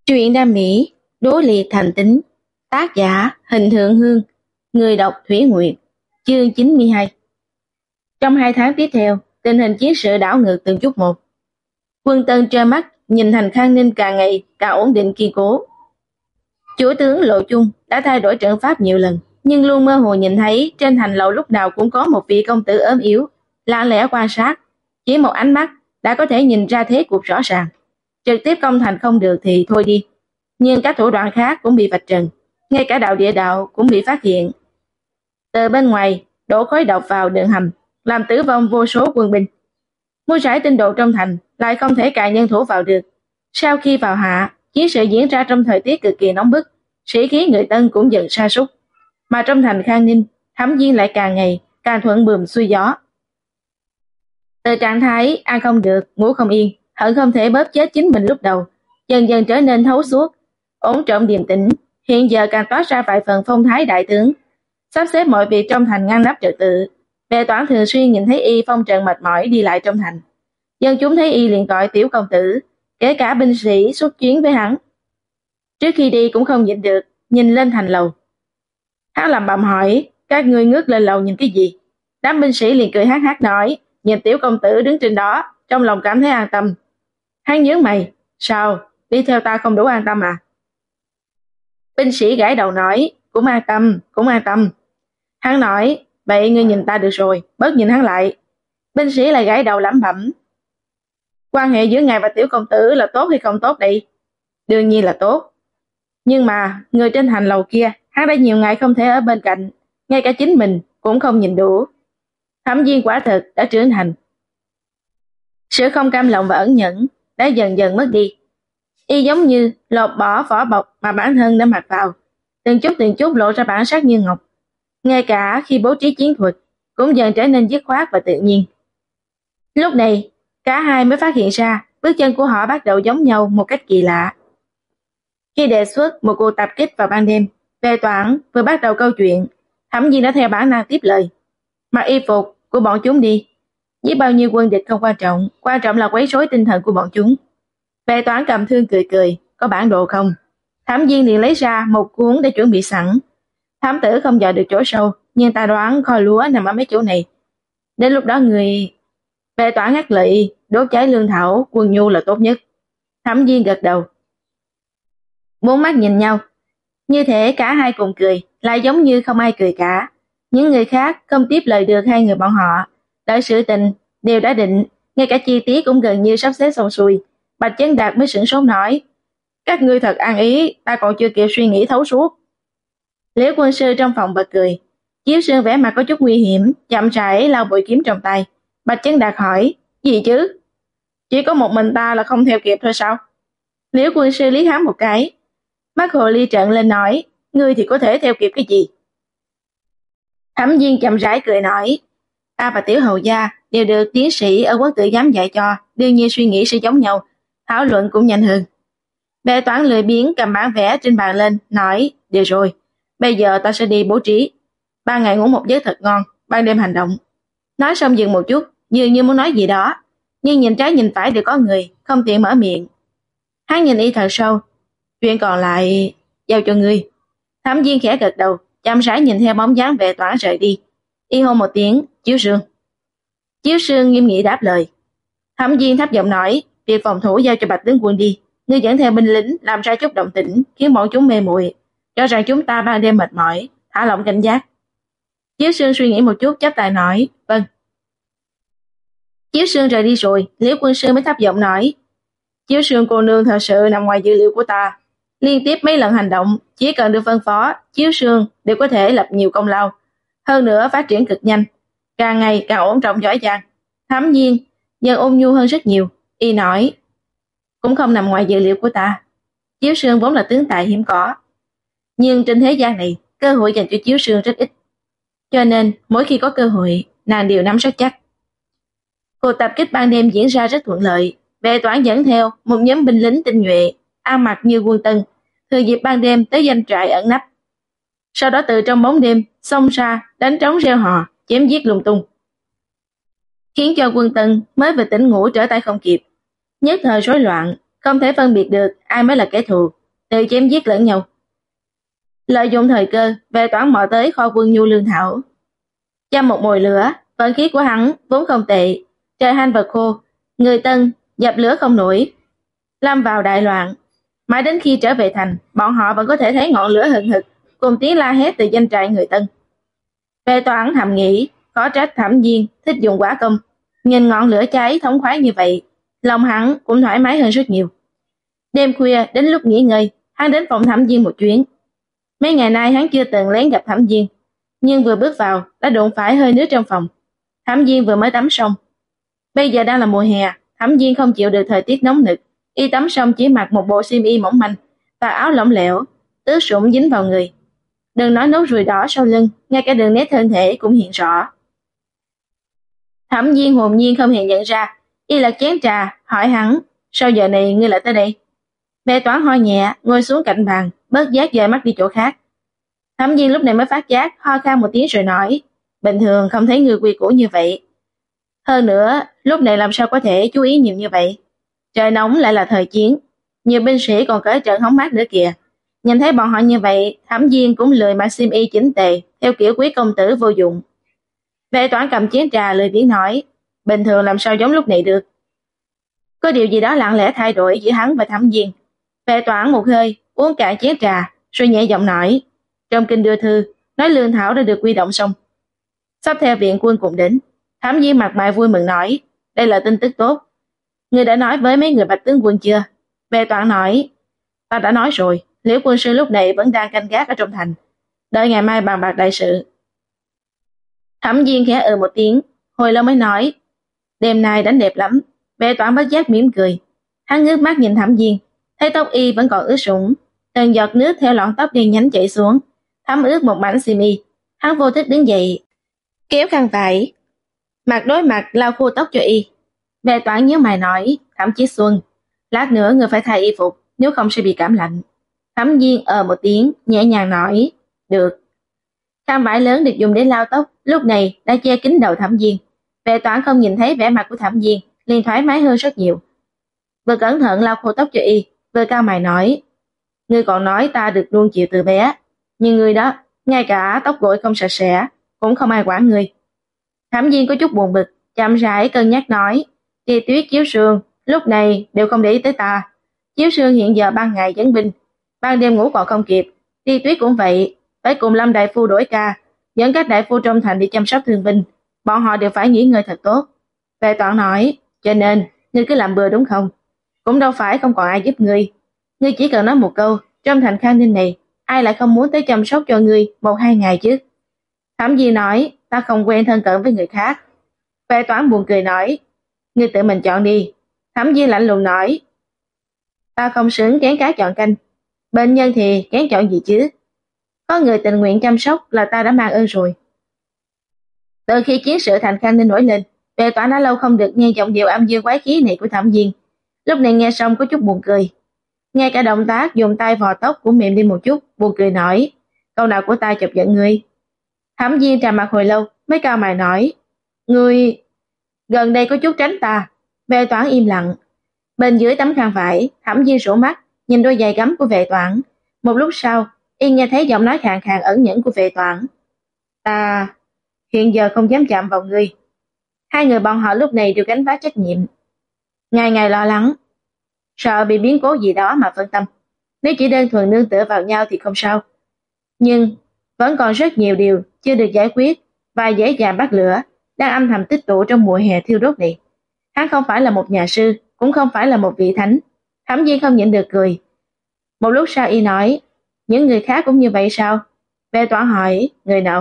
Truyện đam mỹ, đố liệt thành tính, tác giả Hình Thượng Hương, người đọc Thủy Nguyệt, chương 92. Trong 2 tháng tiếp theo, tình hình chiến sự đảo ngược từng chút một. Quân Tân trơ mắt nhìn thành Khang Ninh càng ngày càng ổn định kiên cố. Chủ tướng Lộ Chung đã thay đổi trận pháp nhiều lần, nhưng luôn mơ hồ nhìn thấy trên thành lầu lúc nào cũng có một vị công tử ốm yếu, lặng lẽ quan sát, chỉ một ánh mắt đã có thể nhìn ra thế cục rõ ràng. Trực tiếp công thành không được thì thôi đi, nhưng các thủ đoạn khác cũng bị vạch trần, ngay cả đạo địa đạo cũng bị phát hiện. Từ bên ngoài đổ khói độc vào đường hầm, làm tử vong vô số quân binh. Mua rải tinh độ trong thành lại không thể cài nhân thủ vào được. Sau khi vào hạ, chiến sự diễn ra trong thời tiết cực kỳ nóng bức, sĩ khí người Tân cũng dần sa sút. Mà trong thành Khang Ninh, Thẩm Viên lại càng ngày càng thuận buồm xuôi gió. Từ trạng thái ăn không được, ngủ không yên, hận không thể bóp chết chính mình lúc đầu, dần dần trở nên thấu suốt, ổn trọng điềm tĩnh, hiện giờ càng toát ra vài phần phong thái đại tướng, sắp xếp mọi việc trong thành ngăn nắp trật tự. Bệ Toản thường xuyên nhìn thấy y phong trần mệt mỏi đi lại trong thành, dân chúng thấy y liền gọi tiểu công tử, kể cả binh sĩ xuất chuyến với hắn. Trước khi đi cũng không nhịn được, nhìn lên thành lầu. Hắn lẩm bẩm hỏi, các ngươi ngước lên lầu nhìn cái gì? Đám binh sĩ liền cười hắc hắc nói, nhìn tiểu công tử đứng trên đó, trong lòng cảm thấy an tâm. Hắn nhướng mày, sao, đi theo ta không đủ an tâm à? Binh sĩ gãi đầu nói, cũng an tâm, cũng an tâm. Hắn nói, vậy ngươi nhìn ta được rồi, bớt nhìn hắn lại. Binh sĩ lại gãi đầu lẩm bẩm. Quan hệ giữa ngài và tiểu công tử là tốt hay không tốt đây? Đương nhiên là tốt. Nhưng mà, người trên thành lầu kia, hắn đã nhiều ngày không thể ở bên cạnh, ngay cả chính mình cũng không nhìn đủ. Thẩm Viên quả thực đã trưởng thành. Sự không cam lòng và ẩn nhẫn đã dần dần mất đi. Y giống như lột bỏ vỏ bọc mà bản thân đã mặc vào, từng chút lộ ra bản sắc như ngọc. Ngay cả khi bố trí chiến thuật cũng dần trở nên dứt khoát và tự nhiên. Lúc này, cả hai mới phát hiện ra bước chân của họ bắt đầu giống nhau một cách kỳ lạ. Khi đề xuất một cuộc tập kích vào ban đêm, Bệ Toản vừa bắt đầu câu chuyện, Thẩm Viên đã theo bản năng tiếp lời. Mặc y phục của bọn chúng đi, với bao nhiêu quân địch không quan trọng là quấy rối tinh thần của bọn chúng. Bệ Toản cầm thương cười cười, có bản đồ không? Thẩm Viên liền lấy ra một cuốn để chuẩn bị sẵn. Thám tử không dò được chỗ sâu, nhưng ta đoán kho lúa nằm ở mấy chỗ này. Đến lúc đó người... Bệ Toản ngắt lời, đốt cháy lương thảo, quân nhu là tốt nhất. Thẩm Viên gật đầu. Bốn mắt nhìn nhau, như thể cả hai cùng cười, lại giống như không ai cười cả. Những người khác không tiếp lời được hai người bọn họ. Đợi sự tình đều đã định, ngay cả chi tiết cũng gần như sắp xếp xong xuôi. Bạch Chấn Đạt mới sửng sốt nói, các ngươi thật ăn ý, ta còn chưa kịp suy nghĩ thấu suốt. Liễu Quân Sư trong phòng bật cười, Chiếu Sương vẻ mặt có chút nguy hiểm, chậm rãi lau bội kiếm trong tay. Bạch Chấn Đạt hỏi, gì chứ? Chỉ có một mình ta là không theo kịp thôi sao? Liễu Quân Sư liếc hắn một cái, mắt hồ ly trợn lên nói, ngươi thì có thể theo kịp cái gì? Thẩm Viên chậm rãi cười nói, ta và Tiểu Hầu Gia đều được tiến sĩ ở Quốc Tử Giám dạy cho, đương nhiên suy nghĩ sẽ giống nhau, thảo luận cũng nhanh hơn. Bệ Toản lười biếng cầm bản vẽ trên bàn lên, nói, được rồi, bây giờ ta sẽ đi bố trí. 3 ngày ngủ một giấc thật ngon, ban đêm hành động. Nói xong dừng một chút, dường như muốn nói gì đó, nhưng nhìn trái nhìn phải đều có người, không tiện mở miệng. Hắn nhìn y thật sâu, chuyện còn lại giao cho ngươi. Thẩm Viên khẽ gật đầu, chậm rãi nhìn theo bóng dáng Bệ Toản rời đi. Y hô một tiếng, Chiếu Sương. Chiếu Sương nghiêm nghị đáp lời. Thẩm Viên thấp giọng nói, việc phòng thủ giao cho Bạch tướng quân đi, ngươi dẫn theo binh lính làm ra chút động tĩnh, khiến bọn chúng mê muội, cho rằng chúng ta ban đêm mệt mỏi, thả lỏng cảnh giác. Chiếu Sương suy nghĩ một chút, chắp tay nói, vâng. Chiếu Sương rời đi rồi, Liễu Quân Sư mới thấp giọng nói, Chiếu Sương cô nương thật sự nằm ngoài dự liệu của ta. Liên tiếp mấy lần hành động, chỉ cần được phân phó, Chiếu Sương đều có thể lập nhiều công lao. Hơn nữa phát triển cực nhanh, càng ngày càng ổn trọng giỏi giang. Thẩm Viên dần ôn nhu hơn rất nhiều, y nói, cũng không nằm ngoài dự liệu của ta. Chiếu Sương vốn là tướng tài hiếm có, nhưng trên thế gian này, cơ hội dành cho Chiếu Sương rất ít. Cho nên, mỗi khi có cơ hội, nàng đều nắm rất chắc. Cuộc tập kích ban đêm diễn ra rất thuận lợi. Bệ Toản dẫn theo một nhóm binh lính tinh nhuệ, ăn mặc như quân Tân, thừa dịp ban đêm tới doanh trại ẩn nấp. Sau đó từ trong bóng đêm, xông ra, đánh trống reo hò, chém giết lung tung, khiến cho quân Tân mới vừa tỉnh ngủ trở tay không kịp. Nhất thời rối loạn, không thể phân biệt được ai mới là kẻ thù, tự chém giết lẫn nhau. Lợi dụng thời cơ, Vệ Toản mò tới kho quân nhu lương thảo. Châm một mồi lửa, vận khí của hắn vốn không tệ, trời hanh vật khô, người Tân dập lửa không nổi, lâm vào đại loạn. Mãi đến khi trở về thành, bọn họ vẫn có thể thấy ngọn lửa hừng hực, cùng tiếng la hét từ doanh trại người Tân. Vệ Toản thầm nghĩ, khó trách Thẩm Viên thích dùng quả công, nhìn ngọn lửa cháy thống khoái như vậy, lòng hắn cũng thoải mái hơn rất nhiều. Đêm khuya đến lúc nghỉ ngơi, hắn đến phòng Thẩm Viên một chuyến. Mấy ngày nay hắn chưa từng lén gặp Thẩm Viên, nhưng vừa bước vào đã đụng phải hơi nước trong phòng. Thẩm Viên vừa mới tắm xong. Bây giờ đang là mùa hè, Thẩm Viên không chịu được thời tiết nóng nực, y tắm xong chỉ mặc một bộ xiêm y mỏng manh và áo lỏng lẻo, ướt sũng dính vào người. Đừng nói nốt ruồi đỏ sau lưng, ngay cả đường nét thân thể cũng hiện rõ. Thẩm Viên hồn nhiên không hề nhận ra, y lật chén trà, hỏi hắn, sao giờ này ngươi lại tới đây? Vệ Toản ho nhẹ, ngồi xuống cạnh bàn, bớt giác dời mắt đi chỗ khác. Thẩm Viên lúc này mới phát giác, ho khan một tiếng rồi nói, bình thường không thấy người quy củ như vậy. Hơn nữa, lúc này làm sao có thể chú ý nhiều như vậy? Trời nóng lại là thời chiến, nhiều binh sĩ còn cởi trận hóng mát nữa kìa. Nhìn thấy bọn họ như vậy, Thẩm Viên cũng lười mặc xiêm y chỉnh tề, theo kiểu quý công tử vô dụng. Vệ Toản cầm chén trà lười biếng nói, bình thường làm sao giống lúc này được. Có điều gì đó lặng lẽ thay đổi giữa hắn và Thẩm Viên. Vệ Toản một hơi uống cạn chén trà, rồi nhẹ giọng nói, trong kinh đưa thư nói lương thảo đã được quy động xong, sắp theo viện quân cùng đến. Thẩm Viên mặt mày vui mừng nói, đây là tin tức tốt. Ngươi đã nói với mấy người Bạch tướng quân chưa? Vệ Toản nói, ta đã nói rồi, Liễu quân sư lúc này vẫn đang canh gác ở trong thành, đợi ngày mai bàn bạc đại sự. Thẩm Viên khẽ một tiếng, hồi lâu mới nói, đêm nay đánh đẹp lắm. Vệ Toản bất giác mỉm cười, hắn ngước mắt nhìn Thẩm Viên, thấy tóc y vẫn còn ướt sũng, từng giọt nước theo lọn tóc đen nhánh chảy xuống, thấm ướt một mảnh xiêm y. Hắn vô thức đứng dậy, kéo khăn vải, mặt đối mặt lau khô tóc cho y. Vệ Toản nhíu mày nói, Thẩm Chí Xuân, lát nữa người phải thay y phục, nếu không sẽ bị cảm lạnh. Thẩm Viên một tiếng, nhẹ nhàng nói, được. Khăn vải lớn được dùng để lau tóc, lúc này đã che kín đầu Thẩm Viên. Vệ Toản không nhìn thấy vẻ mặt của Thẩm Viên, liền thoải mái hơn rất nhiều. Vừa cẩn thận lau khô tóc cho y, vừa cau mày nói, ngươi còn nói ta được nuông chiều từ bé, nhưng ngươi đó, ngay cả tóc gội không sạch sẽ, cũng không ai quản ngươi. Thẩm Viên có chút buồn bực, chậm rãi cân nhắc nói, Tia Tuyết Chiếu Sương lúc này đều không để ý tới ta. Chiếu Sương hiện giờ ban ngày dẫn binh, ban đêm ngủ còn không kịp. Tia Tuyết cũng vậy, phải cùng Lâm đại phu đổi ca, dẫn các đại phu trong thành đi chăm sóc thương binh, bọn họ đều phải nghỉ ngơi thật tốt. Vệ Toản nói, cho nên ngươi cứ làm bừa đúng không? Cũng đâu phải không còn ai giúp ngươi. Ngươi chỉ cần nói một câu, trong thành Khang Ninh này, ai lại không muốn tới chăm sóc cho ngươi 1-2 ngày chứ? Thẩm Viên nói, ta không quen thân cận với người khác. Vệ Toản buồn cười nói, ngươi tự mình chọn đi. Thẩm Viên lạnh lùng nói, ta không xứng kén cá chọn canh, bệnh nhân thì kén chọn gì chứ? Có người tình nguyện chăm sóc là ta đã mang ơn rồi. Từ khi chiến sự thành Khang Ninh nổi lên, Vệ Toản đã lâu không được nghe giọng điệu âm dương quái khí này của Thẩm Viên. Lúc này nghe xong có chút buồn cười. Ngay cả động tác dùng tay vò tóc cũng mềm đi một chút, buồn cười nói, câu nào của ta chọc giận ngươi? Thẩm Viên trầm mặt hồi lâu, mới cau mày nói, ngươi gần đây có chút tránh ta. Vệ Toản im lặng. Bên dưới tấm khăn vải, Thẩm Viên sổ mắt, nhìn đôi giày gấm của Vệ Toản. Một lúc sau, y nghe thấy giọng nói khàn khàn ẩn nhẫn của Vệ Toản. Ta hiện giờ không dám chạm vào ngươi. Hai người bọn họ lúc này đều gánh vác trách nhiệm. Ngày ngày lo lắng, sợ bị biến cố gì đó mà phân tâm. Nếu chỉ đơn thuần nương tựa vào nhau thì không sao. Nhưng vẫn còn rất nhiều điều chưa được giải quyết và dễ dàng bắt lửa đang âm thầm tích tụ trong mùa hè thiêu đốt này. Hắn không phải là một nhà sư, cũng không phải là một vị thánh. Thẩm Viên không nhịn được cười. Một lúc sau y nói, những người khác cũng như vậy sao? Vệ Toản hỏi, người nào?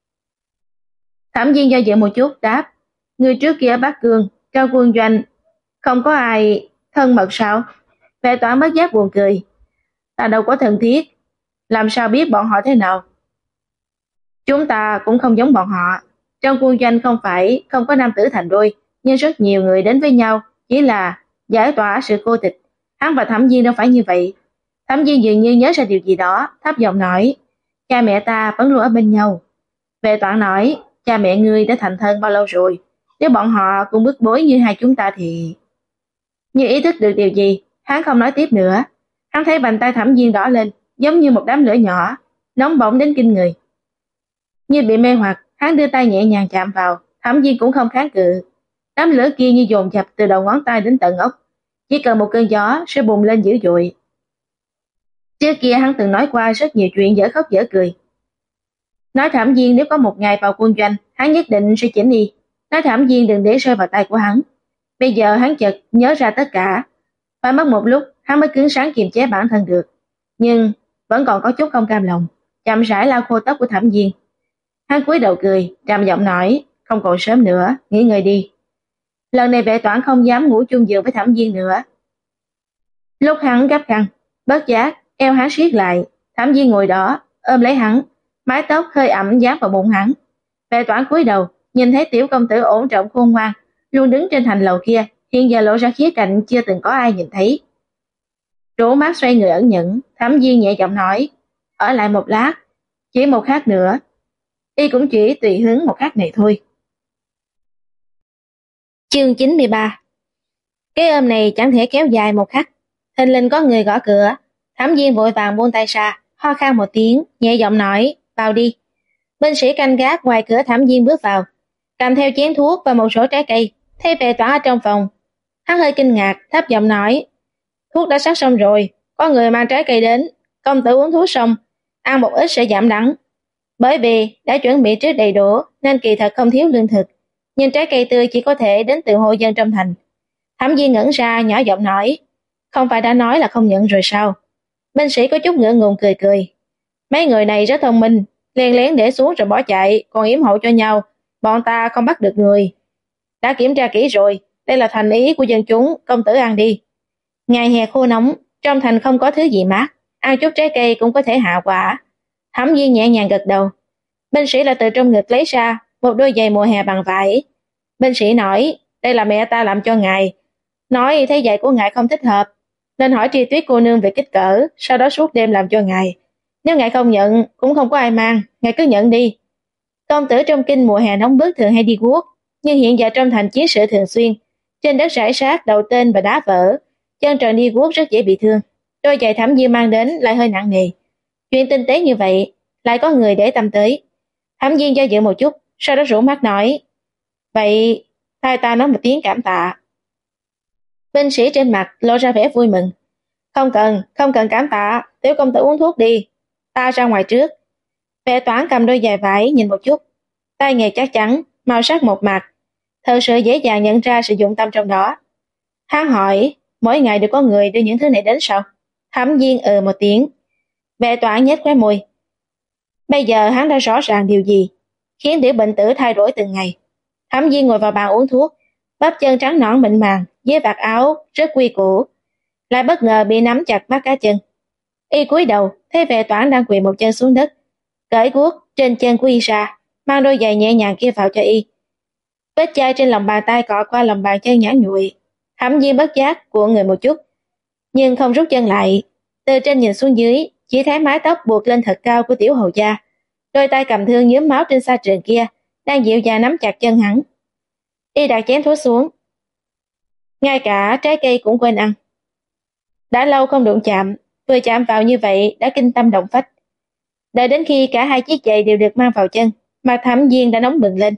Thẩm Viên do dự một chút đáp, người trước kia ở Bắc Cương, trong quân doanh, không có ai thân mật sao? Vệ Toản bất giác buồn cười. Ta đâu có thân thiết, làm sao biết bọn họ thế nào? Chúng ta cũng không giống bọn họ. Trong quân doanh không phải không có nam tử thành đôi, nhưng rất nhiều người đến với nhau chỉ là giải tỏa sự cô tịch. Hắn và Thẩm Viên đâu phải như vậy. Thẩm Viên dường như nhớ ra điều gì đó, thấp giọng nói, cha mẹ ta vẫn luôn ở bên nhau. Vệ Toản nói, cha mẹ ngươi đã thành thân bao lâu rồi? Nếu bọn họ cũng bức bối như hai chúng ta thì... Như ý thức được điều gì, hắn không nói tiếp nữa. Hắn thấy bàn tay Thẩm Viên đỏ lên, giống như một đám lửa nhỏ, nóng bỏng đến kinh người. Như bị mê hoặc, hắn đưa tay nhẹ nhàng chạm vào, Thẩm Viên cũng không kháng cự. Đám lửa kia như dồn dập từ đầu ngón tay đến tận ốc, chỉ cần một cơn gió sẽ bùng lên dữ dội. Trước kia hắn từng nói qua rất nhiều chuyện dở khóc dở cười. Nói Thẩm Viên nếu có một ngày vào quân doanh, hắn nhất định sẽ chỉnh đi. Nói Thẩm Viên đừng để rơi vào tay của hắn. Bây giờ hắn chợt nhớ ra tất cả. Phải mất một lúc, hắn mới cứng rắn kiềm chế bản thân được. Nhưng vẫn còn có chút không cam lòng, chậm rãi lau khô tóc của Thẩm Viên. Hắn cúi đầu cười, trầm giọng nói, không còn sớm nữa, nghỉ ngơi đi. Lần này Vệ Toản không dám ngủ chung giường với Thẩm Viên nữa. Lúc hắn gấp khăn, bất giác eo hắn siết lại, Thẩm Viên ngồi đó, ôm lấy hắn, mái tóc hơi ẩm dán vào bụng hắn. Vệ Toản cúi đầu, nhìn thấy tiểu công tử ổn trọng khôn ngoan, luôn đứng trên thành lầu kia, hiện giờ lộ ra khía cạnh chưa từng có ai nhìn thấy. Rũ mắt xoay người ẩn nhẫn, Thẩm Viên nhẹ giọng nói, ở lại một lát, chỉ một khắc nữa. Y cũng chỉ tùy hứng một khắc này thôi. Chương 93. Cái ôm này chẳng thể kéo dài một khắc. Thình lình có người gõ cửa, Thẩm Viên vội vàng buông tay ra, ho khan một tiếng, nhẹ giọng nói, vào đi. Binh sĩ canh gác ngoài cửa Thẩm Viên bước vào, cầm theo chén thuốc và một số trái cây, thấy Vệ Toản ở trong phòng. Hắn hơi kinh ngạc, thấp giọng nói, thuốc đã sắc xong rồi, có người mang trái cây đến, công tử uống thuốc xong, ăn một ít sẽ giảm đắng. Bởi vì đã chuẩn bị trước đầy đủ nên kỳ thật không thiếu lương thực, nhưng trái cây tươi chỉ có thể đến từ hộ dân trong thành. Thẩm Viên ngẩn ra nhỏ giọng nói, không phải đã nói là không nhận rồi sao? Binh sĩ có chút ngượng ngùng cười cười. Mấy người này rất thông minh, lén lén để xuống rồi bỏ chạy, còn yểm hộ cho nhau, bọn ta không bắt được người. Đã kiểm tra kỹ rồi, đây là thành ý của dân chúng, công tử ăn đi. Ngày hè khô nóng, trong thành không có thứ gì mát, ăn chút trái cây cũng có thể hạ quả. Thẩm Viên nhẹ nhàng gật đầu. Binh sĩ là từ trong ngực lấy ra một đôi giày mùa hè bằng vải. Binh sĩ nói, đây là mẹ ta làm cho ngài. Nói thấy giày của ngài không thích hợp, nên hỏi Tri Tuyết cô nương về kích cỡ, sau đó suốt đêm làm cho ngài. Nếu ngài không nhận, cũng không có ai mang, ngài cứ nhận đi. Công tử trong kinh mùa hè nóng bức thường hay đi guốc, nhưng hiện giờ trong thành chiến sự thường xuyên, trên đất rải rác đầu tên và đá vỡ, chân trần đi guốc rất dễ bị thương. Đôi giày Thẩm Viên mang đến lại hơi nặng nề. Chuyện tinh tế như vậy, lại có người để tâm tới. Thẩm Viên do dự một chút, sau đó rủ mắt nói, vậy thay ta nói một tiếng cảm tạ. Binh sĩ trên mặt lộ ra vẻ vui mừng. Không cần cảm tạ, tiểu công tử uống thuốc đi, ta ra ngoài trước. Vệ Toản cầm đôi giày vải nhìn một chút, tay nghề chắc chắn, màu sắc một mạc, thật sự dễ dàng nhận ra sự dụng tâm trong đó. Hắn hỏi, mỗi ngày đều có người đưa những thứ này đến sao? Thẩm Viên một tiếng. Vệ Toản nhếch khóe môi. Bây giờ hắn đã rõ ràng điều gì khiến tiểu bệnh tử thay đổi từng ngày. Thẩm Viên ngồi vào bàn uống thuốc, bắp chân trắng nõn mịn màng dưới vạt áo rất quy củ, lại bất ngờ bị nắm chặt mắt cá chân. Y cúi đầu thấy Vệ Toản đang quỳ một chân xuống đất, cởi guốc trên chân của y ra, mang đôi giày nhẹ nhàng kia vào cho y. Vết chai trên lòng bàn tay cọ qua lòng bàn chân nhẵn nhụi. Thẩm Viên bất giác cuộn người một chút, nhưng không rút chân lại. Từ trên nhìn xuống dưới, chỉ thấy mái tóc buộc lên thật cao của tiểu hầu gia, đôi tay cầm thương nhuốm máu trên sa trường kia đang dịu dàng nắm chặt chân hắn. Y đặt chén thuốc xuống, ngay cả trái cây cũng quên ăn. Đã lâu không đụng chạm, vừa chạm vào như vậy đã kinh tâm động phách. Đợi đến khi cả hai chiếc giày đều được mang vào chân, mặt Thẩm Viên đã nóng bừng lên.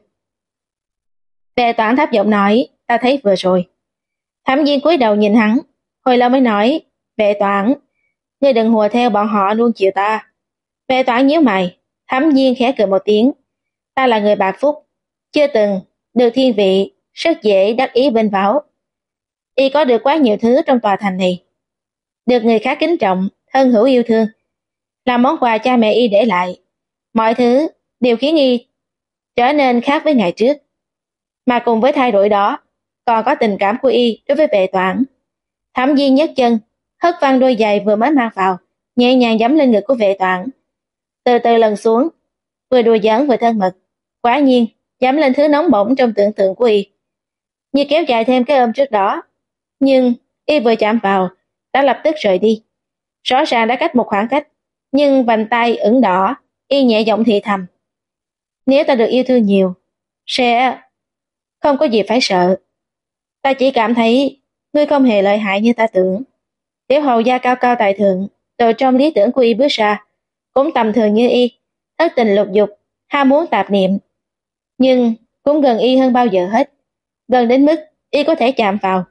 Vệ Toản thấp giọng nói, ta thấy vừa rồi. Thẩm Viên cúi đầu nhìn hắn, hồi lâu mới nói, Vệ Toản, ngươi đừng hùa theo bọn họ luôn chiều ta. Vệ Toản nhíu mày. Thẩm Viên khẽ cười một tiếng, ta là người bạc phúc, chưa từng được thiên vị, rất dễ đắc ý vênh váo. Y có được quá nhiều thứ trong tòa thành này, được người khác kính trọng, thân hữu yêu thương, là món quà cha mẹ Y để lại. Mọi thứ đều khiến Y trở nên khác với ngày trước, mà cùng với thay đổi đó còn có tình cảm của Y đối với Vệ Toản. Thẩm Viên nhấc chân, hất văng đôi giày vừa mới mang vào, nhẹ nhàng giẫm lên ngực của Vệ Toản, từ từ lần xuống, vừa đùa giỡn vừa thân mật. Quả nhiên giẫm lên thứ nóng bỏng trong tưởng tượng của Y, như kéo dài thêm cái ôm trước đó. Nhưng Y vừa chạm vào đã lập tức rời đi. Rõ ràng đã cách một khoảng cách, nhưng vành tay ửng đỏ. Y nhẹ giọng thì thầm, nếu ta được yêu thương nhiều, sẽ không có gì phải sợ. Ta chỉ cảm thấy ngươi không hề lợi hại như ta tưởng. Tiểu hầu gia cao cao tại thượng, từ trong lý tưởng của y bước ra, cũng tầm thường như y, thất tình lục dục, ham muốn tạp niệm, nhưng cũng gần y hơn bao giờ hết, gần đến mức y có thể chạm vào.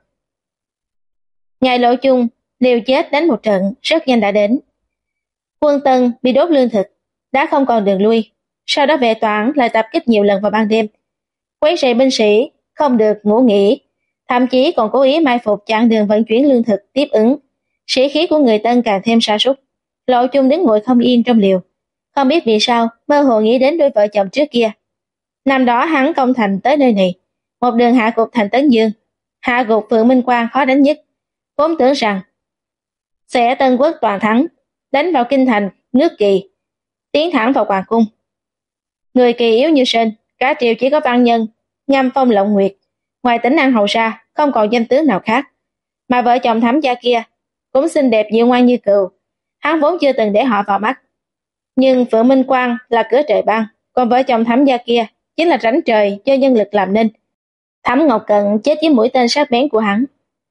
Ngày Lộ Chung liều chết đánh một trận rất nhanh đã đến. Quân Tân bị đốt lương thực, đã không còn đường lui, sau đó vệ toán lại tập kích nhiều lần vào ban đêm, quấy rầy binh sĩ không được ngủ nghỉ, thậm chí còn cố ý mai phục chặn đường vận chuyển lương thực tiếp ứng. Sĩ khí của người Tân càng thêm sa sút. Lộ Chung đứng ngồi không yên trong liều, không biết vì sao mơ hồ nghĩ đến đôi vợ chồng trước kia. Năm đó hắn công thành tới nơi này, một đường hạ gục thành Tấn Dương, hạ gục Phượng Minh Quang khó đánh nhất, vốn tưởng rằng sẽ Tân Quốc toàn thắng, đánh vào kinh thành nước Kỳ, tiến thẳng vào hoàng cung. Người Kỳ yếu như sơn, cả triều chỉ có văn nhân Ngâm Phong Lộng Nguyệt, ngoài Tĩnh An hầu ra không còn danh tướng nào khác, mà vợ chồng Thẩm gia kia cũng xinh đẹp dịu ngoan như cừu, hắn vốn chưa từng để họ vào mắt. Nhưng Phượng Minh Quang là cửa trời ban, còn vợ chồng Thẩm gia kia chính là rãnh trời do nhân lực làm nên. Thẩm Ngọc Cận chết với mũi tên sắc bén của hắn.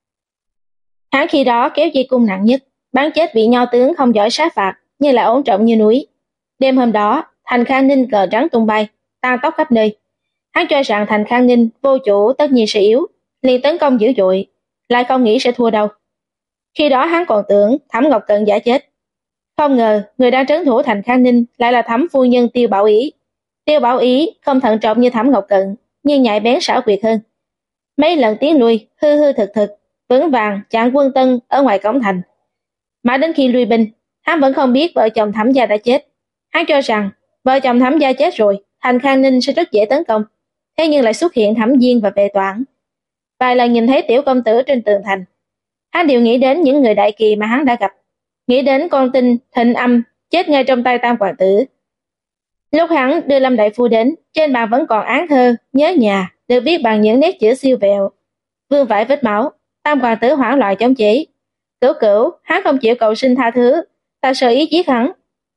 Hắn khi đó kéo dây cung nặng nhất, bắn chết vị nho tướng không giỏi sát phạt, nhưng lại ổn trọng như núi. Đêm hôm đó, thành Khang Ninh cờ trắng tung bay, tan tóc khắp nơi. Hắn cho rằng thành Khang Ninh vô chủ tất nhiên sẽ yếu, liền tấn công dữ dội, lại không nghĩ sẽ thua đâu. Khi đó hắn còn tưởng Thẩm Ngọc Cận giả chết. Không ngờ người đang trấn thủ thành Khang Ninh lại là Thẩm phu nhân Tiêu Bảo Ý. Tiêu Bảo Ý không thận trọng như Thẩm Ngọc Cận, nhưng nhạy bén xảo quyệt hơn. Mấy lần tiến lui, hư hư thực thực, vững vàng chặn quân Tân ở ngoài cổng thành. Mãi đến khi lui binh, hắn vẫn không biết vợ chồng Thẩm gia đã chết. Hắn cho rằng vợ chồng Thẩm gia chết rồi, thành Khang Ninh sẽ rất dễ tấn công. Thế nhưng lại xuất hiện Thẩm Diên và Vệ Toản. Vài lần nhìn thấy tiểu công tử trên tường thành, hắn đều nghĩ đến những người đại kỳ mà hắn đã gặp, nghĩ đến con tin Thịnh Âm chết ngay trong tay Tam hoàng tử. Lúc hắn đưa Lâm đại phu đến, trên bàn vẫn còn án thơ Nhớ nhà, được viết bằng những nét chữ siêu vẹo, vương vãi vết máu. Tam hoàng tử hoảng loạn chống chế. Cửu Cửu, hắn không chịu cầu xin tha thứ, ta sơ ý giết hắn.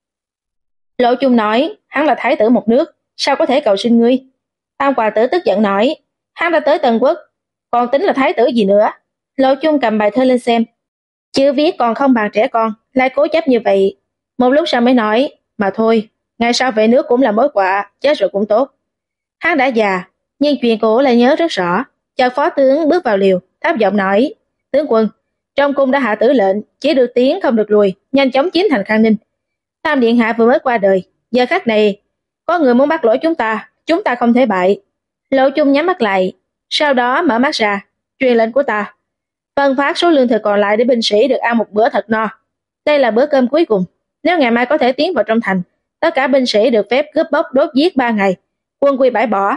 Lộ Chung nói, hắn là thái tử một nước, sao có thể cầu xin ngươi? Tam hoàng tử tức giận nói, hắn đã tới Tần Quốc, còn tính là thái tử gì nữa? Lộ Chung cầm bài thơ lên xem, chữ viết còn không bằng trẻ con, lại cố chấp như vậy. Một lúc sau mới nói, mà thôi, ngày sau về nước cũng là mối họa, chết rồi cũng tốt. Hắn đã già, nhưng chuyện cũ lại nhớ rất rõ. Chợt phó tướng bước vào liều, thấp giọng nói, tướng quân, trong cung đã hạ tử lệnh, chỉ được tiến không được lùi, nhanh chóng chiếm thành Khang Ninh. Tam điện hạ vừa mới qua đời, giờ khắc này có người muốn bắt lỗi chúng ta không thể bại. Lộ Chung nhắm mắt lại, sau đó mở mắt ra, truyền lệnh của ta, phân phát số lương thực còn lại để binh sĩ được ăn một bữa thật no. Đây là bữa cơm cuối cùng, nếu ngày mai có thể tiến vào trong thành, tất cả binh sĩ được phép cướp bóc đốt giết 3 ngày, quân quy bãi bỏ.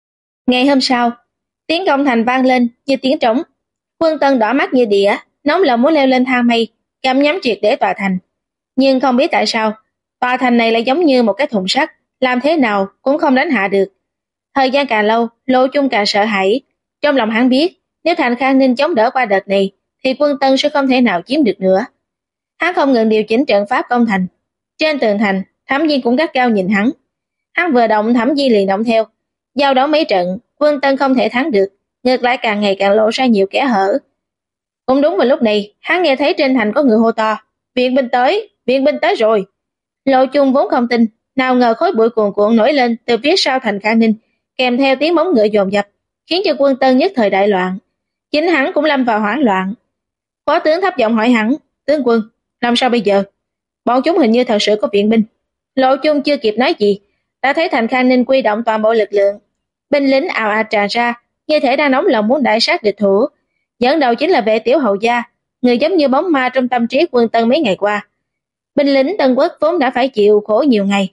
Ngày hôm sau, tiếng công thành vang lên như tiếng trống. Quân Tân đỏ mắt như đỉa, nóng lòng muốn leo lên thang mây, gặm nhắm triệt để tòa thành. Nhưng không biết tại sao, tòa thành này lại giống như một cái thùng sắt, làm thế nào cũng không đánh hạ được. Thời gian càng lâu, Lộ Chung càng sợ hãi. Trong lòng hắn biết, nếu thành Khang Ninh chống đỡ qua đợt này, thì quân Tân sẽ không thể nào chiếm được nữa. Hắn không ngừng điều chỉnh trận pháp công thành. Trên tường thành, Thẩm Diên cũng gắt gao nhìn hắn. Hắn vừa động, Thẩm Diên liền động theo. Giao đấu mấy trận, quân Tân không thể thắng được, ngược lại càng ngày càng lộ ra nhiều kẽ hở. Cũng đúng vào lúc này, hắn nghe thấy trên thành có người hô to, viện binh tới rồi. Lộ Chung vốn không tin, nào ngờ khói bụi cuồn cuộn nổi lên từ phía sau thành Khang Ninh, kèm theo tiếng móng ngựa dồn dập, khiến cho quân Tân nhất thời đại loạn. Chính hắn cũng lâm vào hoảng loạn. Phó tướng thấp giọng hỏi hắn, tướng quân, làm sao bây giờ? Bọn chúng hình như thật sự có viện binh. Lộ Chung chưa kịp nói gì, đã thấy thành Khang Ninh quy động toàn bộ lực lượng. Binh lính ào ạt tràn ra, như thể đang nóng lòng muốn đại sát địch thủ. Dẫn đầu chính là vệ tiểu hầu gia, người giống như bóng ma trong tâm trí quân Tân mấy ngày qua. Binh lính Tân Quốc vốn đã phải chịu khổ nhiều ngày,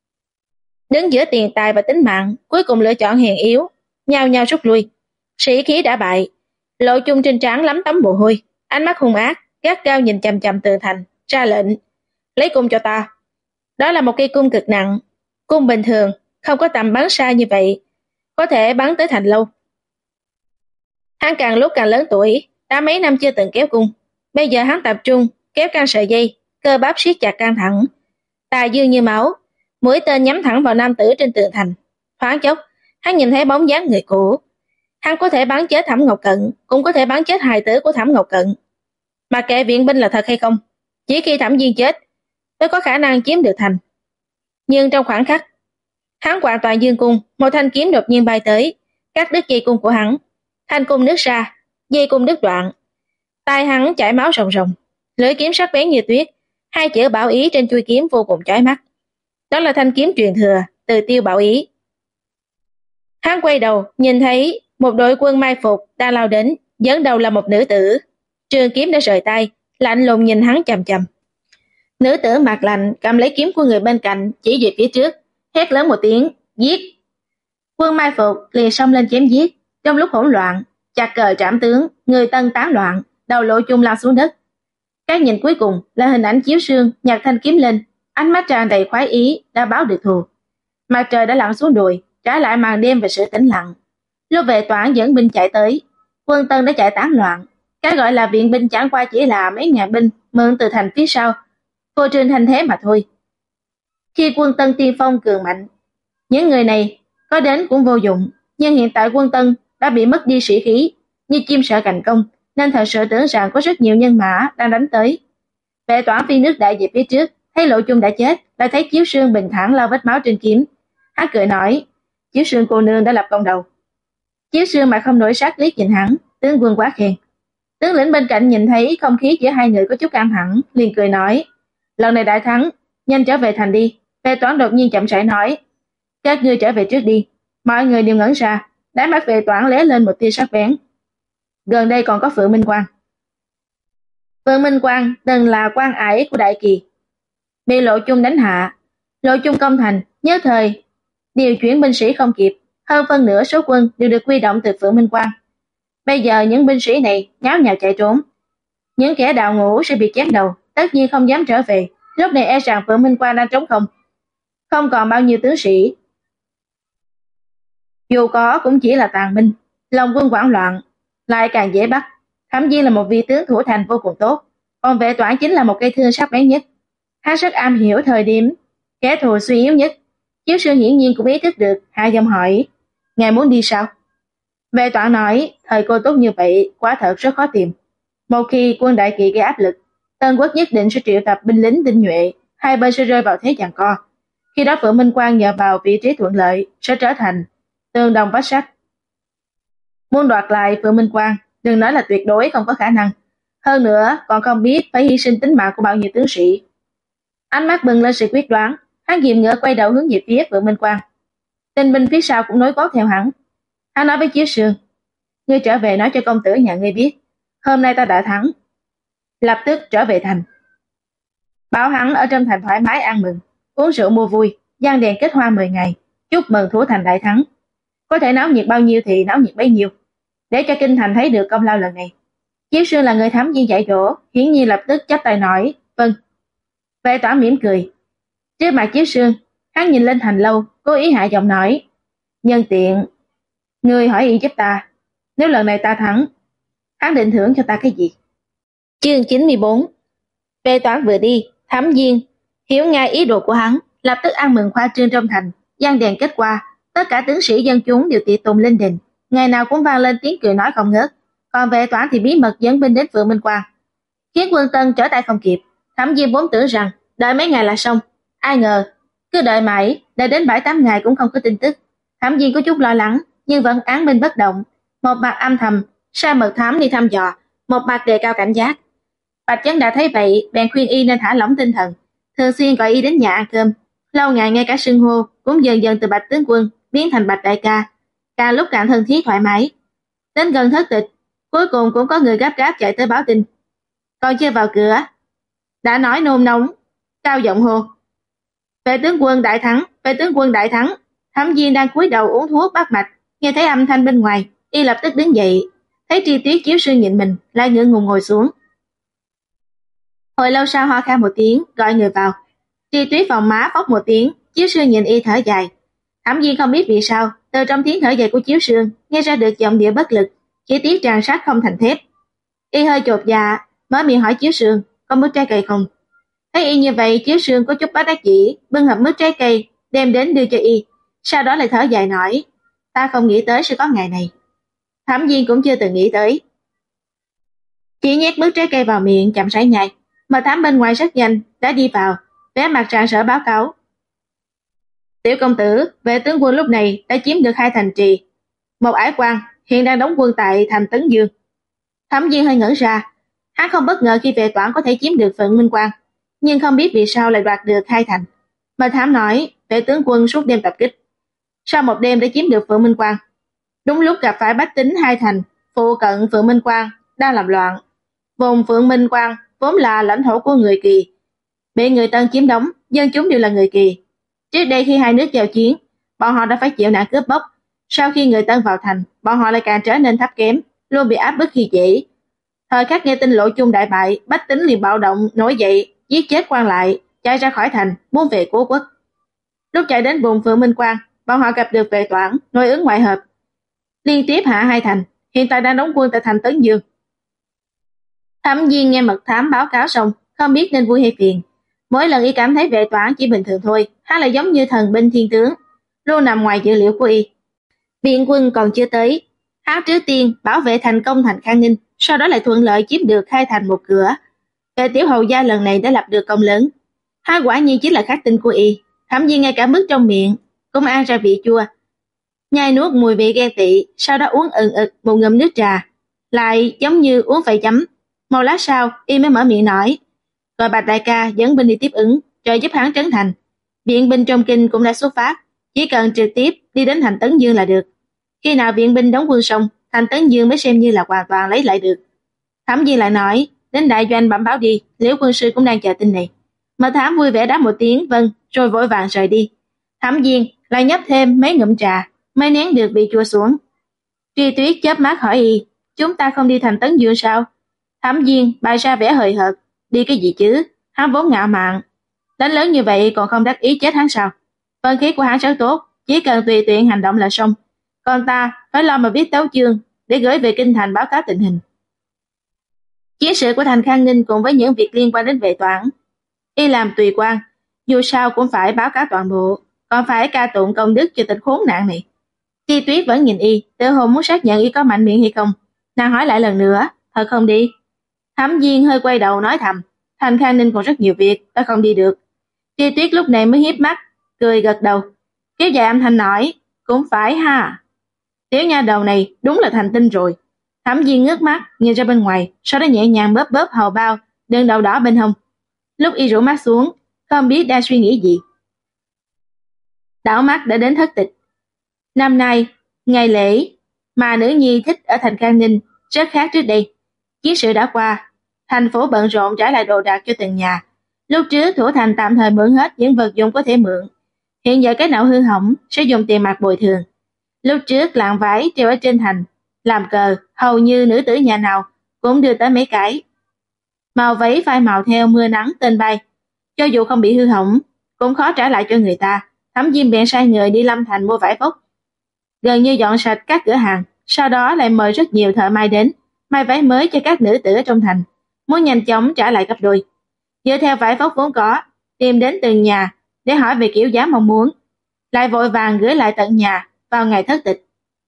đứng giữa tiền tài và tính mạng, cuối cùng lựa chọn hèn yếu, nhao nhao rút lui. Sĩ khí đã bại. Lộ Chung trên trán lấm tấm mồ hôi, ánh mắt hung ác, gắt gao nhìn chằm chằm tường thành, ra lệnh, lấy cung cho ta. Đó là một cây cung cực nặng, cung bình thường không có tầm bắn xa như vậy, có thể bắn tới thành lâu. Hắn càng lúc càng lớn tuổi, đã mấy năm chưa từng kéo cung, bây giờ hắn tập trung kéo căng sợi dây, cơ bắp siết chặt căng thẳng, tài dương như máu, mũi tên nhắm thẳng vào nam tử trên tường thành. Thoáng chốc, hắn nhìn thấy bóng dáng người cũ. Hắn có thể bắn chết Thẩm Ngọc Cận, cũng có thể bắn chết hài tử của Thẩm Ngọc Cận. Mà kệ viện binh là thật hay không, chỉ khi Thẩm Viên chết mới có khả năng chiếm được thành. Nhưng trong khoảnh khắc, hắn hoàn toàn dương cung, một thanh kiếm đột nhiên bay tới, cắt đứt dây cung của hắn. Thanh cung nứt ra, dây cung đứt đoạn. Tai hắn chảy máu ròng ròng, lưỡi kiếm sắc bén như tuyết, hai chữ Bảo Ý trên chuôi kiếm vô cùng chói mắt. Đó là thanh kiếm truyền thừa từ Tiêu Bảo Ý. Hắn quay đầu, nhìn thấy một đội quân mai phục đang lao đến, dẫn đầu là một nữ tử. Trường kiếm đã rời tay, lạnh lùng nhìn hắn chằm chằm. Nữ tử mặt lạnh cầm lấy kiếm của người bên cạnh, chỉ về phía trước, hét lớn một tiếng, giết. Quân mai phục liền xông lên chém giết. Trong lúc hỗn loạn, chặt cờ trảm tướng, người Tân tán loạn, đầu lộ chung lao xuống đất. Cái nhìn cuối cùng là hình ảnh Chiếu Sương nhặt thanh kiếm lên, ánh mắt tràn đầy khoái ý, đã báo được thù. Mặt trời đã lặn xuống đùi, trả lại màn đêm và sự tĩnh lặng. Lúc Vệ Toản dẫn binh chạy tới, quân Tân đã chạy tán loạn. Cái gọi là viện binh chẳng qua chỉ là mấy ngàn binh mượn từ thành phía sau, phô trương thanh thế mà thôi. Khi quân Tân tiên phong cường mạnh, những người này có đến cũng vô dụng, nhưng hiện tại quân Tân đã bị mất đi sĩ khí, như chim sợ cành công, nên thật sự tưởng rằng có rất nhiều nhân mã đang đánh tới. Vệ Toản phi nước đại về phía trước, thấy Lộ Chung đã chết, lại thấy Chiếu Sương bình thản lau vết máu trên kiếm. Hắn cười nói, Chiếu Sương cô nương đã lập công đầu. Chiếu Sương mà không đổi sắc liếc nhìn hắn, tướng quân quá khen. Tướng lĩnh bên cạnh nhìn thấy không khí giữa hai người có chút căng thẳng, liền cười nói, lần này đại thắng, nhanh trở về thành đi. Vệ Toản đột nhiên chậm rãi nói, các ngươi trở về trước đi. Mọi người đều ngẩn ra, đáy mắt Vệ Toản lóe lên một tia sắc bén. Gần đây còn có Phượng Minh Quang. Phượng Minh Quang từng là quan ải của Đại Kỳ, bị Lộ Chung đánh hạ. Lộ Chung công thành, nhớ thời điều chuyển binh sĩ không kịp, hơn phân nửa số quân đều được huy động từ Phượng Minh Quang. Bây giờ những binh sĩ này nháo nhào chạy trốn, những kẻ đào ngũ sẽ bị chém đầu, tất nhiên không dám trở về. Lúc này e rằng Phượng Minh Quang đang trống không còn bao nhiêu tướng sĩ. Dù có cũng chỉ là tàn binh, lòng quân hoảng loạn, lại càng dễ bắt. Thẩm Viên là một vị tướng thủ thành vô cùng tốt, còn Vệ Toản chính là một cây thương sắc bén nhất. Hắn rất am hiểu thời điểm kẻ thù suy yếu nhất. Chiếu Sương hiển nhiên cũng ý thức được, hạ giọng hỏi, ngài muốn đi sao? Vệ Toản nói, thời cơ tốt như vậy quả thật rất khó tìm. Một khi quân Đại Kỵ gây áp lực, Tân Quốc nhất định sẽ triệu tập binh lính tinh nhuệ, hai bên sẽ rơi vào thế giằng co. Khi đó Phượng Minh Quang nhờ vào vị trí thuận lợi sẽ trở thành tương đồng vách sắt. Muốn đoạt lại Phượng Minh Quang, đừng nói là tuyệt đối không có khả năng. Hơn nữa còn không biết phải hy sinh tính mạng của bao nhiêu tướng sĩ. Ánh mắt bừng lên sự quyết đoán, hắn diệm ngựa quay đầu hướng về phía Phượng Minh Quang. Tinh binh phía sau cũng nối gót theo hắn. Hắn nói với Chiếu Sương, ngươi trở về nói cho công tử nhà ngươi biết, hôm nay ta đã thắng. Lập tức trở về thành. Bảo hắn ở trong thành thoải mái ăn mừng, uống rượu mua vui, giăng đèn kết hoa 10 ngày, chúc mừng thủ thành đại thắng. Có thể náo nhiệt bao nhiêu thì náo nhiệt bấy nhiêu, để cho kinh thành thấy được công lao lần này. Chiếu Sương là người Thẩm Viên dạy dỗ, hiển nhiên lập tức chắp tay nói, vâng. Vệ Toản mỉm cười. Trước mặt Chiếu Sương, hắn nhìn lên Thành Lâu, cố ý hạ giọng nói, nhân tiện, ngươi hỏi ý giúp ta, nếu lần này ta thắng, hắn định thưởng cho ta cái gì? Chương 94. Vệ Toản vừa đi, Thẩm Viên hiểu ngay ý đồ của hắn, lập tức ăn mừng khoa trương trong thành, giăng đèn kết qua, tất cả tướng sĩ dân chúng đều tiệc tùng linh đình, ngày nào cũng vang lên tiếng cười nói không ngớt. Còn Vệ Toản thì bí mật dẫn binh đến Phượng Minh Quang, khiến quân Tân trở tay không kịp. Thẩm Viên vốn tưởng rằng đợi mấy ngày là xong, ai ngờ cứ đợi mãi, đợi đến 7-8 ngày cũng không có tin tức. Thẩm Viên có chút lo lắng, nhưng vẫn án binh bất động, một mặt âm thầm sai mật thám đi thăm dò, một mặt đề cao cảnh giác. Bạch Chấn đã thấy vậy, bèn khuyên y nên thả lỏng tinh thần, thường xuyên gọi y đến nhà ăn cơm. Lâu ngày ngay cả xưng hô cũng dần dần từ Bạch tướng quân biến thành Bạch đại ca, càng lúc càng thân thiết thoải mái. Đến gần thất tịch, cuối cùng cũng có người gấp gáp chạy tới báo tin. Còn chưa vào cửa, đã nói nôn nóng, cao giọng hô, vệ tướng quân đại thắng, vệ tướng quân đại thắng. Thẩm Viên đang cúi đầu uống thuốc bắt mạch, nghe thấy âm thanh bên ngoài, y lập tức đứng dậy, thấy Tri Tuyết Chiếu Sương nhìn mình, lại ngượng ngùng ngồi xuống. Hồi lâu sau ho khan một tiếng, gọi người vào. Tri Tuyết vòng má phốc một tiếng, Chiếu Sương nhìn y thở dài. Thẩm Viên không biết vì sao, từ trong tiếng thở dài của Chiếu Sương nghe ra được giọng điệu bất lực, chỉ tiếc tràn sắt không thành thép. Y hơi chột dạ, mở miệng hỏi Chiếu Sương, có mứt trái cây không? Thấy y như vậy, Chiếu Sương có chút bất đắc dĩ, bưng hộp mứt trái cây đem đến đưa cho y, sau đó lại thở dài nói, ta không nghĩ tới sẽ có ngày này. Thẩm Viên cũng chưa từng nghĩ tới. Chỉ nhét mứt trái cây vào miệng chậm rãi nhai. Mật thám bên ngoài rất nhanh đã đi vào, vẻ mặt rạng rỡ báo cáo. Tiểu công tử, vệ tướng quân lúc này đã chiếm được 2 thành trì. Một ải quan hiện đang đóng quân tại thành Tấn Dương. Thẩm Viên hơi ngẩn ra, hắn không bất ngờ khi Vệ Toản có thể chiếm được Phượng Minh Quan, nhưng không biết vì sao lại đoạt được 2 thành. Mật thám nói, vệ tướng quân suốt đêm tập kích, sau một đêm đã chiếm được Phượng Minh Quan. Đúng lúc gặp phải bách tính 2 thành phụ cận Phượng Minh Quan đang làm loạn. Vùng Phượng Minh Quan vốn là lãnh thổ của người Kỳ, bị người Tân chiếm đóng, dân chúng đều là người Kỳ. Trước đây khi hai nước giao chiến, bọn họ đã phải chịu nạn cướp bóc. Sau khi người Tân vào thành, bọn họ lại càng trở nên thấp kém, luôn bị áp bức khi dễ. Thời khắc nghe tin Lộ Chung đại bại, bách tính liền bạo động nổi dậy, giết chết quan lại, chạy ra khỏi thành, muốn về cố quốc. Lúc chạy đến vùng Phượng Minh Quan, bọn họ gặp được Vệ Toản, nội ứng ngoại hợp, liên tiếp hạ 2 thành, hiện tại đang đóng quân tại thành Tấn Dương. Thẩm Viên nghe mật thám báo cáo xong, không biết nên vui hay phiền. Mỗi lần y cảm thấy Vệ Toản chỉ bình thường thôi, hắn lại giống như thần binh thiên tướng, luôn nằm ngoài dự liệu của y. Biện quân còn chưa tới, hắn trước tiên bảo vệ thành công thành Khang Ninh, sau đó lại thuận lợi chiếm được 2 thành một cửa. Vệ tiểu hầu gia lần này đã lập được công lớn, hắn quả nhiên chính là khắc tinh của y. Thẩm Viên ngay cả mứt trong miệng cũng ăn ra vị chua, nhai nuốt mùi vị ghen tị, sau đó uống ực một ngụm nước trà, lại giống như uống phải chấm. Một lát sau, y mới mở miệng nói, gọi Bạch đại ca dẫn binh đi tiếp ứng, trợ giúp hắn trấn thành. Viện binh trong kinh cũng đã xuất phát, chỉ cần trực tiếp đi đến thành Tấn Dương là được. Khi nào viện binh đóng quân xong, thành Tấn Dương mới xem như là hoàn toàn lấy lại được. Thẩm Viên lại nói, đến đại doanh bẩm báo đi, Liễu quân sư cũng đang chờ tin này. Mật thám vui vẻ đáp một tiếng vâng, rồi vội vàng rời đi. Thẩm Viên lại nhấp thêm mấy ngụm trà, mới nén được bị chua xuống. Tri Tuyết chớp mắt hỏi y, chúng ta không đi thành Tấn Dương sao? Thẩm Viên bày ra vẻ hời hợt, đi cái gì chứ, hắn vốn ngạo mạn, đánh lớn như vậy còn không đắc ý chết hắn sao? Vận khí của hắn rất tốt, chỉ cần tùy tiện hành động là xong, còn ta phải lo mà viết tấu chương để gửi về kinh thành báo cáo tình hình. Chiến sự của thành Khang Ninh cùng với những việc liên quan đến Vệ Toản, y làm tùy quan, dù sao cũng phải báo cáo toàn bộ, còn phải ca tụng công đức cho tên khốn nạn này. Tri Tuyết vẫn nhìn y, tự hồ muốn xác nhận y có mạnh miệng hay không. Nàng hỏi lại lần nữa, thật không đi? Thẩm Viên hơi quay đầu nói thầm, thành Khang Ninh còn rất nhiều việc, ta không đi được. Tri Tuyết lúc này mới hiếp mắt, cười gật đầu, kéo dài âm thanh nói, cũng phải ha. Tiểu nha đầu này đúng là thành tinh rồi. Thẩm Viên ngước mắt nhìn ra bên ngoài, sau đó nhẹ nhàng bóp bóp hầu bao đường đầu đỏ bên hông. Lúc y rũ mắt xuống, không biết đang suy nghĩ gì. Đảo mắt đã đến Thất Tịch. Năm nay, ngày lễ mà nữ nhi thích ở thành Khang Ninh rất khác trước đây. Chiến sự đã qua, thành phố bận rộn trả lại đồ đạc cho từng nhà. Lúc trước thủ thành tạm thời mượn hết những vật dụng có thể mượn. Hiện giờ cái nào hư hỏng sẽ dùng tiền mặt bồi thường. Lúc trước lạng vải treo ở trên thành, làm cờ, hầu như nữ tử nhà nào cũng đưa tới mấy cái. Màu váy phai màu theo mưa nắng tên bay, cho dù không bị hư hỏng, cũng khó trả lại cho người ta. Thẩm Viên bèn sai người đi Lâm Thành mua vải vóc, gần như dọn sạch các cửa hàng, sau đó lại mời rất nhiều thợ may đến, may váy mới cho các nữ tử ở trong thành, muốn nhanh chóng trả lại gấp đôi. Dựa theo vải vóc vốn có, tìm đến từng nhà để hỏi về kiểu giá mong muốn, lại vội vàng gửi lại tận nhà vào ngày Thất Tịch.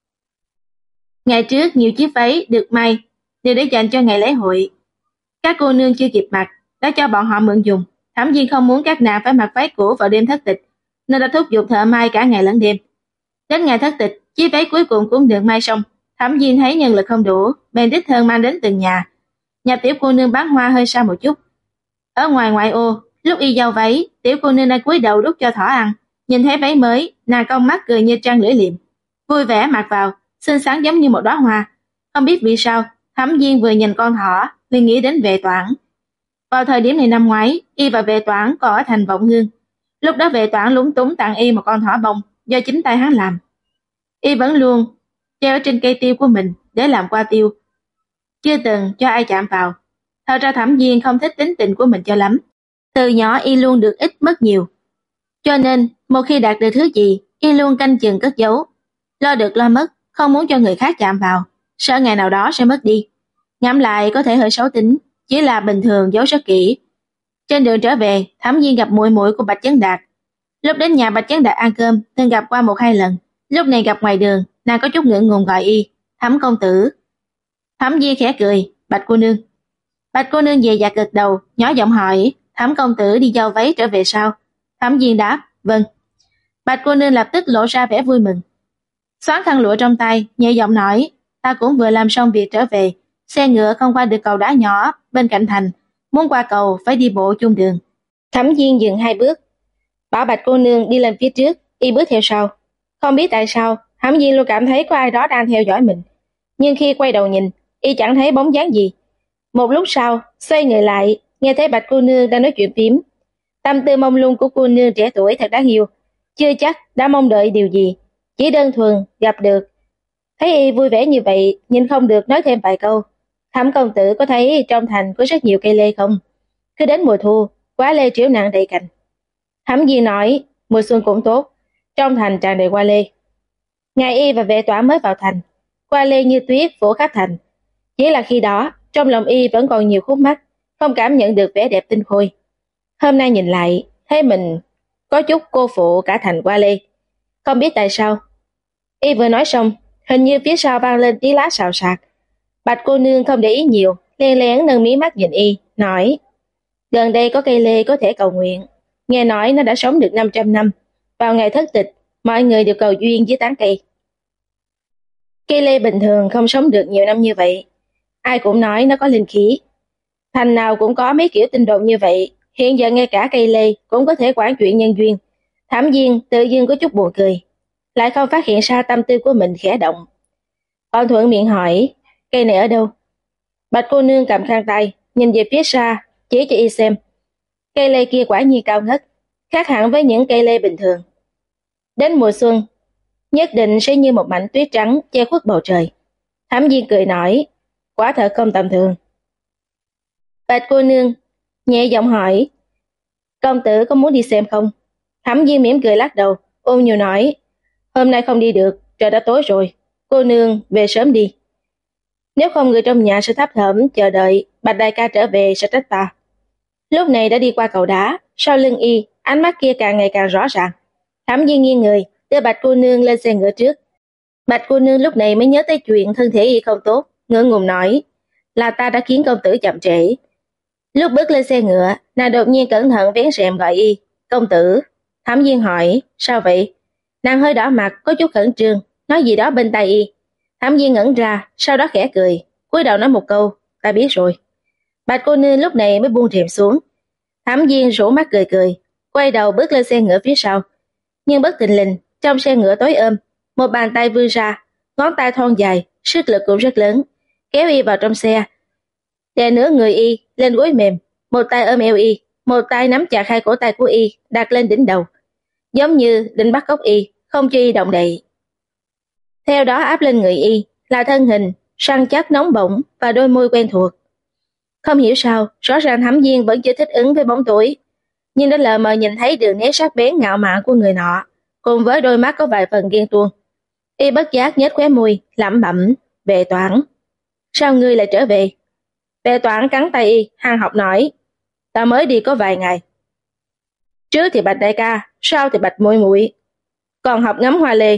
Ngày trước nhiều chiếc váy được may đều để dành cho ngày lễ hội. Các cô nương chưa kịp mặc đã cho bọn họ mượn dùng. Thẩm Viên không muốn các nàng phải mặc váy cũ vào đêm Thất Tịch, nên đã thúc giục thợ may cả ngày lẫn đêm. Đến ngày Thất Tịch, chiếc váy cuối cùng cũng được may xong. Thẩm Viên thấy nhân lực không đủ, bèn đích thân mang đến từng nhà. Nhà tiểu cô nương bán hoa hơi xa một chút. Ở ngoài ngoại ô, lúc y giao váy, tiểu cô nương đang cúi đầu đút cho thỏ ăn. Nhìn thấy váy mới, nàng cong mắt cười như trăng lưỡi liềm, vui vẻ mặc vào, xinh xắn giống như một đóa hoa. Không biết vì sao, Thẩm Viên vừa nhìn con thỏ liền nghĩ đến Vệ Toản. Vào thời điểm này năm ngoái, y và Vệ Toản còn ở thành Vọng Hương. Lúc đó Vệ Toản lúng túng tặng y một con thỏ bông do chính tay hắn làm. Y vẫn luôn treo ở trên cây tiêu của mình để làm qua tiêu, chưa từng cho ai chạm vào. Thật ra Thẩm Viên không thích tính tình của mình cho lắm. Từ nhỏ y luôn được ít mất nhiều, cho nên một khi đạt được thứ gì, y luôn canh chừng cất giấu, lo được lo mất, không muốn cho người khác chạm vào, sợ ngày nào đó sẽ mất đi. Ngẫm lại có thể hơi xấu tính, chỉ là bình thường giấu rất kỹ. Trên đường trở về, Thẩm Viên gặp muội muội của Bạch Chấn Đạt. Lúc đến nhà Bạch Chấn Đạt ăn cơm, từng gặp qua 1-2 lần. Lúc này gặp ngoài đường, nàng có chút ngượng ngùng gọi y, Thẩm công tử. Thẩm Viên khẽ cười, Bạch cô nương. Bạch cô nương về dặt gật đầu, nhỏ giọng hỏi, Thẩm công tử đi giao váy trở về sao? Thẩm Viên đáp, vâng. Bạch cô nương lập tức lộ ra vẻ vui mừng. Xoắn khăn lụa trong tay, nhẹ giọng nói, ta cũng vừa làm xong việc trở về, xe ngựa không qua được cầu đá nhỏ bên cạnh thành, muốn qua cầu phải đi bộ chung đường. Thẩm Viên dừng 2 bước, bảo Bạch cô nương đi lên phía trước, y bước theo sau. Không biết tại sao, Thẩm Viên luôn cảm thấy có ai đó đang theo dõi mình, nhưng khi quay đầu nhìn, y chẳng thấy bóng dáng gì. Một lúc sau, xoay người lại, nghe thấy Bạch cô nương đang nói chuyện phím. Tâm tư mông lung của cô nương trẻ tuổi thật đáng yêu, chưa chắc đã mong đợi điều gì, chỉ đơn thuần gặp được. Thấy y vui vẻ như vậy, nhưng không được nói thêm vài câu. Thẩm công tử có thấy trong thành có rất nhiều cây lê không? Cứ đến mùa thu, quá lê triểu nặng đầy cành. Thẩm Viên nói, mùa xuân cũng tốt, trong thành tràn đầy hoa lê. Ngài y và vệ tỏa mới vào thành, hoa lê như tuyết phủ khắp thành. Chỉ là khi đó, trong lòng y vẫn còn nhiều khúc mắc, không cảm nhận được vẻ đẹp tinh khôi. Hôm nay nhìn lại, thấy mình có chút cô phụ cả thành hoa lê. Không biết tại sao. Y vừa nói xong, hình như phía sau vang lên tiếng lá xào xạc. Bạch cô nương không để ý nhiều, len lén nâng mí mắt nhìn y, nói, gần đây có cây lê có thể cầu nguyện. Nghe nói nó đã sống được 500 năm. Vào ngày thất tịch, mọi người đều cầu duyên với tán cây. Cây lê bình thường không sống được nhiều năm như vậy. Ai cũng nói nó có linh khí. Thành nào cũng có mấy kiểu tin đồn như vậy. Hiện giờ ngay cả cây lê cũng có thể quản chuyện nhân duyên. Thẩm Viên tự dưng có chút buồn cười, lại không phát hiện ra tâm tư của mình khẽ động. Ông thuận miệng hỏi, cây này ở đâu? Bạch cô nương cầm khăn tay, nhìn về phía xa, chỉ cho y xem. Cây lê kia quả nhiên cao ngất, khác hẳn với những cây lê bình thường. Đến mùa xuân, nhất định sẽ như một mảnh tuyết trắng che khuất bầu trời. Thẩm Viên cười nói, quả thật không tầm thường. Bạch cô nương nhẹ giọng hỏi, công tử có muốn đi xem không? Thẩm Viên mỉm cười lắc đầu, ôn nhu nói, hôm nay không đi được, trời đã tối rồi, cô nương về sớm đi. Nếu không người trong nhà sẽ thấp thỏm chờ đợi Bạch đại ca trở về sẽ trách ta. Lúc này đã đi qua cầu đá, sau lưng y, ánh mắt kia càng ngày càng rõ ràng. Thẩm Viên nghiêng người, đưa Bạch cô nương lên xe ngựa trước. Bạch cô nương lúc này mới nhớ tới chuyện thân thể y không tốt, ngượng ngùng nói, là ta đã khiến công tử chậm trễ. Lúc bước lên xe ngựa, nàng đột nhiên cẩn thận vén rèm gọi y, công tử. Thẩm Viên hỏi, sao vậy? Nàng hơi đỏ mặt, có chút khẩn trương, nói gì đó bên tai y. Thẩm Viên ngẩn ra, sau đó khẽ cười, cúi đầu nói một câu, ta biết rồi. Bạch cô nương lúc này mới buông rèm xuống. Thẩm Viên rủ mắt cười cười, quay đầu bước lên xe ngựa phía sau. Nhưng bất thình lình, trong xe ngựa tối ôm, một bàn tay vươn ra, ngón tay thon dài, sức lực cũng rất lớn, kéo y vào trong xe. Đè nửa người y lên gối mềm, một tay ôm eo y, một tay nắm chặt hai cổ tay của y đặt lên đỉnh đầu, giống như định bắt cóc y, không cho y động đậy. Theo đó áp lên người y là thân hình săn chắc nóng bỏng và đôi môi quen thuộc. Không hiểu sao, rõ ràng Thẩm Viên vẫn chưa thích ứng với bóng tối, nhưng đã lờ mờ nhìn thấy đường nét sắc bén ngạo mạn của người nọ, cùng với đôi mắt có vài phần ghen tuông. Y bất giác nhếch khóe môi, lẩm bẩm, Vệ Toản, sao ngươi lại trở về? Vệ Toản cắn tay y, hăng học nói, ta mới đi có vài ngày. Trước thì Bạch đại ca, sau thì Bạch muội muội, còn học ngắm hoa lê.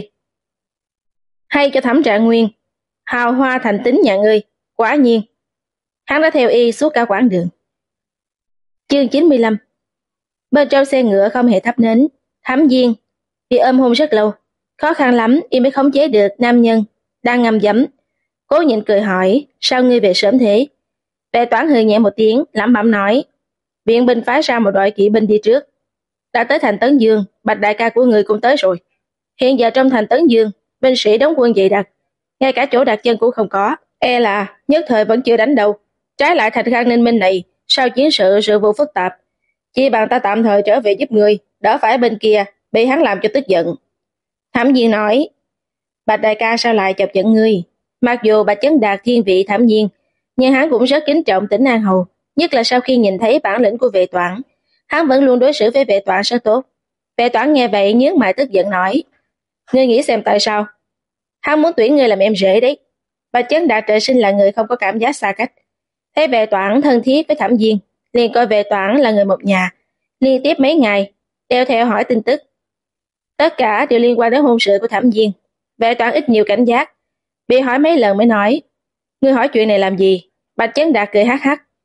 Hay cho Thẩm Trạng Nguyên, hào hoa thành tính nhà ngươi, quả nhiên. Hắn đã theo y suốt cả quãng đường. Chương 95. Bên trong xe ngựa không hề thắp nến, Thẩm Viên bị ôm hôn rất lâu, khó khăn lắm y mới khống chế được nam nhân đang ngâm dẫm. Cố nhịn cười hỏi, sao ngươi về sớm thế? Vệ Toản hừ nhẹ một tiếng, lẩm bẩm nói, viện binh phái ra một đội kỵ binh đi trước, đã tới thành Tấn Dương, Bạch đại ca của người cũng tới rồi. Hiện giờ trong thành Tấn Dương, binh sĩ đóng quân dày đặc, ngay cả chỗ đặt chân cũng không có, e là nhất thời vẫn chưa đánh đâu. Trái lại thành Khang Ninh Minh này, sau chiến sự vụ phức tạp, chỉ bằng ta tạm thời trở về giúp người, đỡ phải bên kia bị hắn làm cho tức giận. Thẩm Viên nói, Bạch đại ca sao lại chọc giận ngươi? Mặc dù Bạch Chấn Đạt thiên vị Thẩm Viên, nhưng hắn cũng rất kính trọng Tỉnh An Hầu, nhất là sau khi nhìn thấy bản lĩnh của Vệ Toản, hắn vẫn luôn đối xử với Vệ Toản rất tốt. Vệ Toản nghe vậy nhướng mày tức giận nói, ngươi nghĩ xem tại sao? Hắn muốn tuyển ngươi làm em rể đấy. Bạch Chấn Đạt trời sinh là người không có cảm giác xa cách, thấy Vệ Toản thân thiết với Thẩm Viên, liền coi Vệ Toản là người một nhà, liên tiếp mấy ngày đeo theo hỏi tin tức. Tất cả đều liên quan đến hôn sự của Thẩm Viên. Vệ Toản ít nhiều cảnh giác, bị hỏi mấy lần mới nói, ngươi hỏi chuyện này làm gì? Bạch Chấn Đạt cười hắc hắc,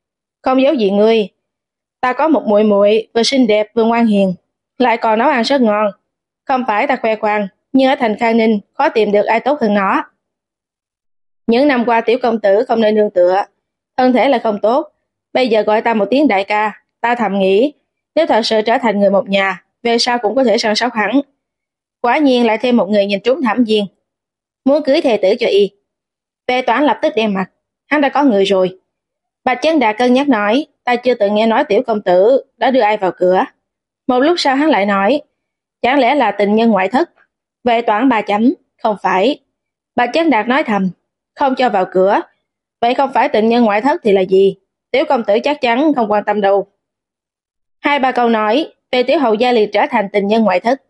Không giấu gì ngươi, ta có một muội muội vừa xinh đẹp vừa ngoan hiền, lại còn nấu ăn rất ngon. Không phải ta khoe khoang, nhưng ở thành Khang Ninh khó tìm được ai tốt hơn nó. Những năm qua tiểu công tử không nơi nương tựa, thân thể là không tốt. Bây giờ gọi ta một tiếng đại ca, ta thầm nghĩ, nếu thật sự trở thành người một nhà, về sau cũng có thể săn sóc hắn. Quả nhiên lại thêm một người nhìn trúng Thẩm Viên, muốn cưới thê tử cho y. Vệ Toán lập tức đen mặt, hắn đã có người rồi. Bạch Chấn Đạt cân nhắc nói, ta chưa từng nghe nói tiểu công tử đã đưa ai vào cửa. Một lúc sau hắn lại nói, chẳng lẽ là tình nhân ngoại thất? Vệ Toán ba chấm, không phải. Bạch Chấn Đạt nói thầm, không cho vào cửa. Vậy không phải tình nhân ngoại thất thì là gì? Tiểu công tử chắc chắn không quan tâm đâu. Hai ba câu nói, về tiểu hầu gia liền trở thành tình nhân ngoại thất.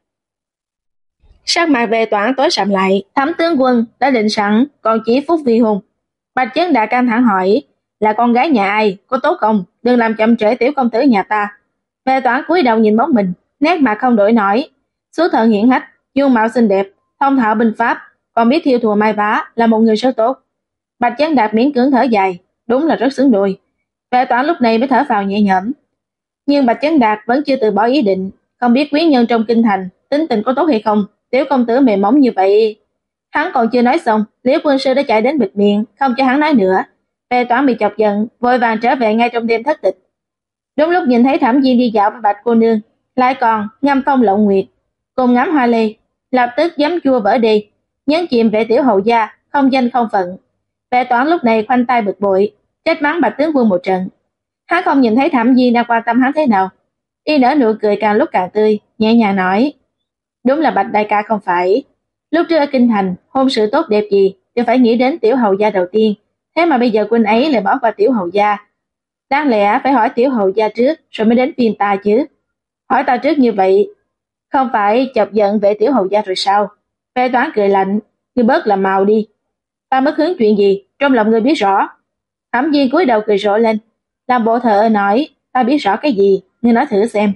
Sắc mặt Vệ Toán tối sầm lại, Thẩm tướng quân đã định sẵn, còn chỉ phút vi hôn. Bạch Chấn Đạt căng thẳng hỏi, là con gái nhà ai, có tốt không? Đừng làm chậm trễ tiểu công tử nhà ta. Vệ Toán cúi đầu nhìn bóng mình, nét mặt không đổi nổi. Số thần hiển hách, dung mạo xinh đẹp, thông thạo binh pháp, còn biết thiêu thùa mai vá, là một người số tốt. Bạch Chấn Đạt miễn cưỡng thở dài, đúng là rất xứng đôi. Vệ Toán lúc này mới thở phào nhẹ nhõm. Nhưng Bạch Chấn Đạt vẫn chưa từ bỏ ý định, không biết quý nhân trong kinh thành tính tình có tốt hay không. Tiểu công tử mềm mỏng như vậy. Hắn còn chưa nói xong, Liễu quân sư đã chạy đến bịt miệng, không cho hắn nói nữa. Vệ Toán bị chọc giận, vội vàng trở về ngay trong đêm thất tịch. Đúng lúc nhìn thấy Thẩm Viên đi dạo với Bạch cô nương, lại còn ngâm phong lộng nguyệt, cùng ngắm hoa lê, lập tức giấm chua vỡ đi, nhấn chìm Vệ tiểu hầu gia, không danh không phận. Vệ Toán lúc này khoanh tay bực bội, trách mắng Bạch tướng quân một trận. Hắn không nhìn thấy Thẩm Viên đang quan tâm hắn thế nào, y nở nụ cười càng lúc càng tươi, nhẹ nhàng nói, đúng là Bạch đại ca không phải. Lúc trước ở kinh thành, hôn sự tốt đẹp gì đều phải nghĩ đến tiểu hầu gia đầu tiên, thế mà bây giờ huynh ấy lại bỏ qua tiểu hầu gia. Đáng lẽ phải hỏi tiểu hầu gia trước rồi mới đến phiên ta chứ. Hỏi ta trước như vậy, không phải chọc giận Vệ tiểu hầu gia rồi sao? Vệ Toán cười lạnh, ngươi bớt làm màu đi. Ta mất hứng chuyện gì, trong lòng ngươi biết rõ. Thẩm Viên cúi đầu cười rộ lên, làm bộ thờ ơ nói, ta biết rõ cái gì, ngươi nói thử xem.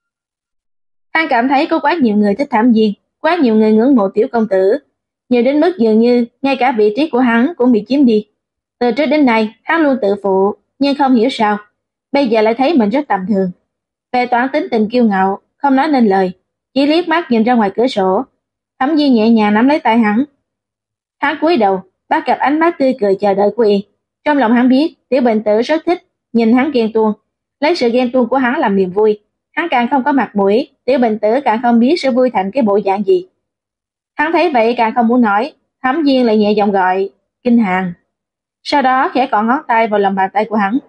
Hắn cảm thấy có quá nhiều người thích Thẩm Viên, quá nhiều người ngưỡng mộ tiểu công tử, nhiều đến mức dường như ngay cả vị trí của hắn cũng bị chiếm đi. Từ trước đến nay, hắn luôn tự phụ, nhưng không hiểu sao, bây giờ lại thấy mình rất tầm thường. Vệ Toán tính tình kiêu ngạo, không nói nên lời, chỉ liếc mắt nhìn ra ngoài cửa sổ. Thẩm Viên nhẹ nhàng nắm lấy tay hắn. Hắn cúi đầu, bắt gặp ánh mắt tươi cười chờ đợi của y. Trong lòng hắn biết, tiểu bệnh tử rất thích nhìn hắn ghen tuông, lấy sự ghen tuông của hắn làm niềm vui. Hắn càng không có mặt mũi, tiểu bệnh tử càng không biết sẽ vui thành cái bộ dạng gì. Hắn thấy vậy càng không muốn nói, Thẩm Viên lại nhẹ giọng gọi, Kinh Hàn. Sau đó khẽ cọ ngón tay vào lòng bàn tay của hắn.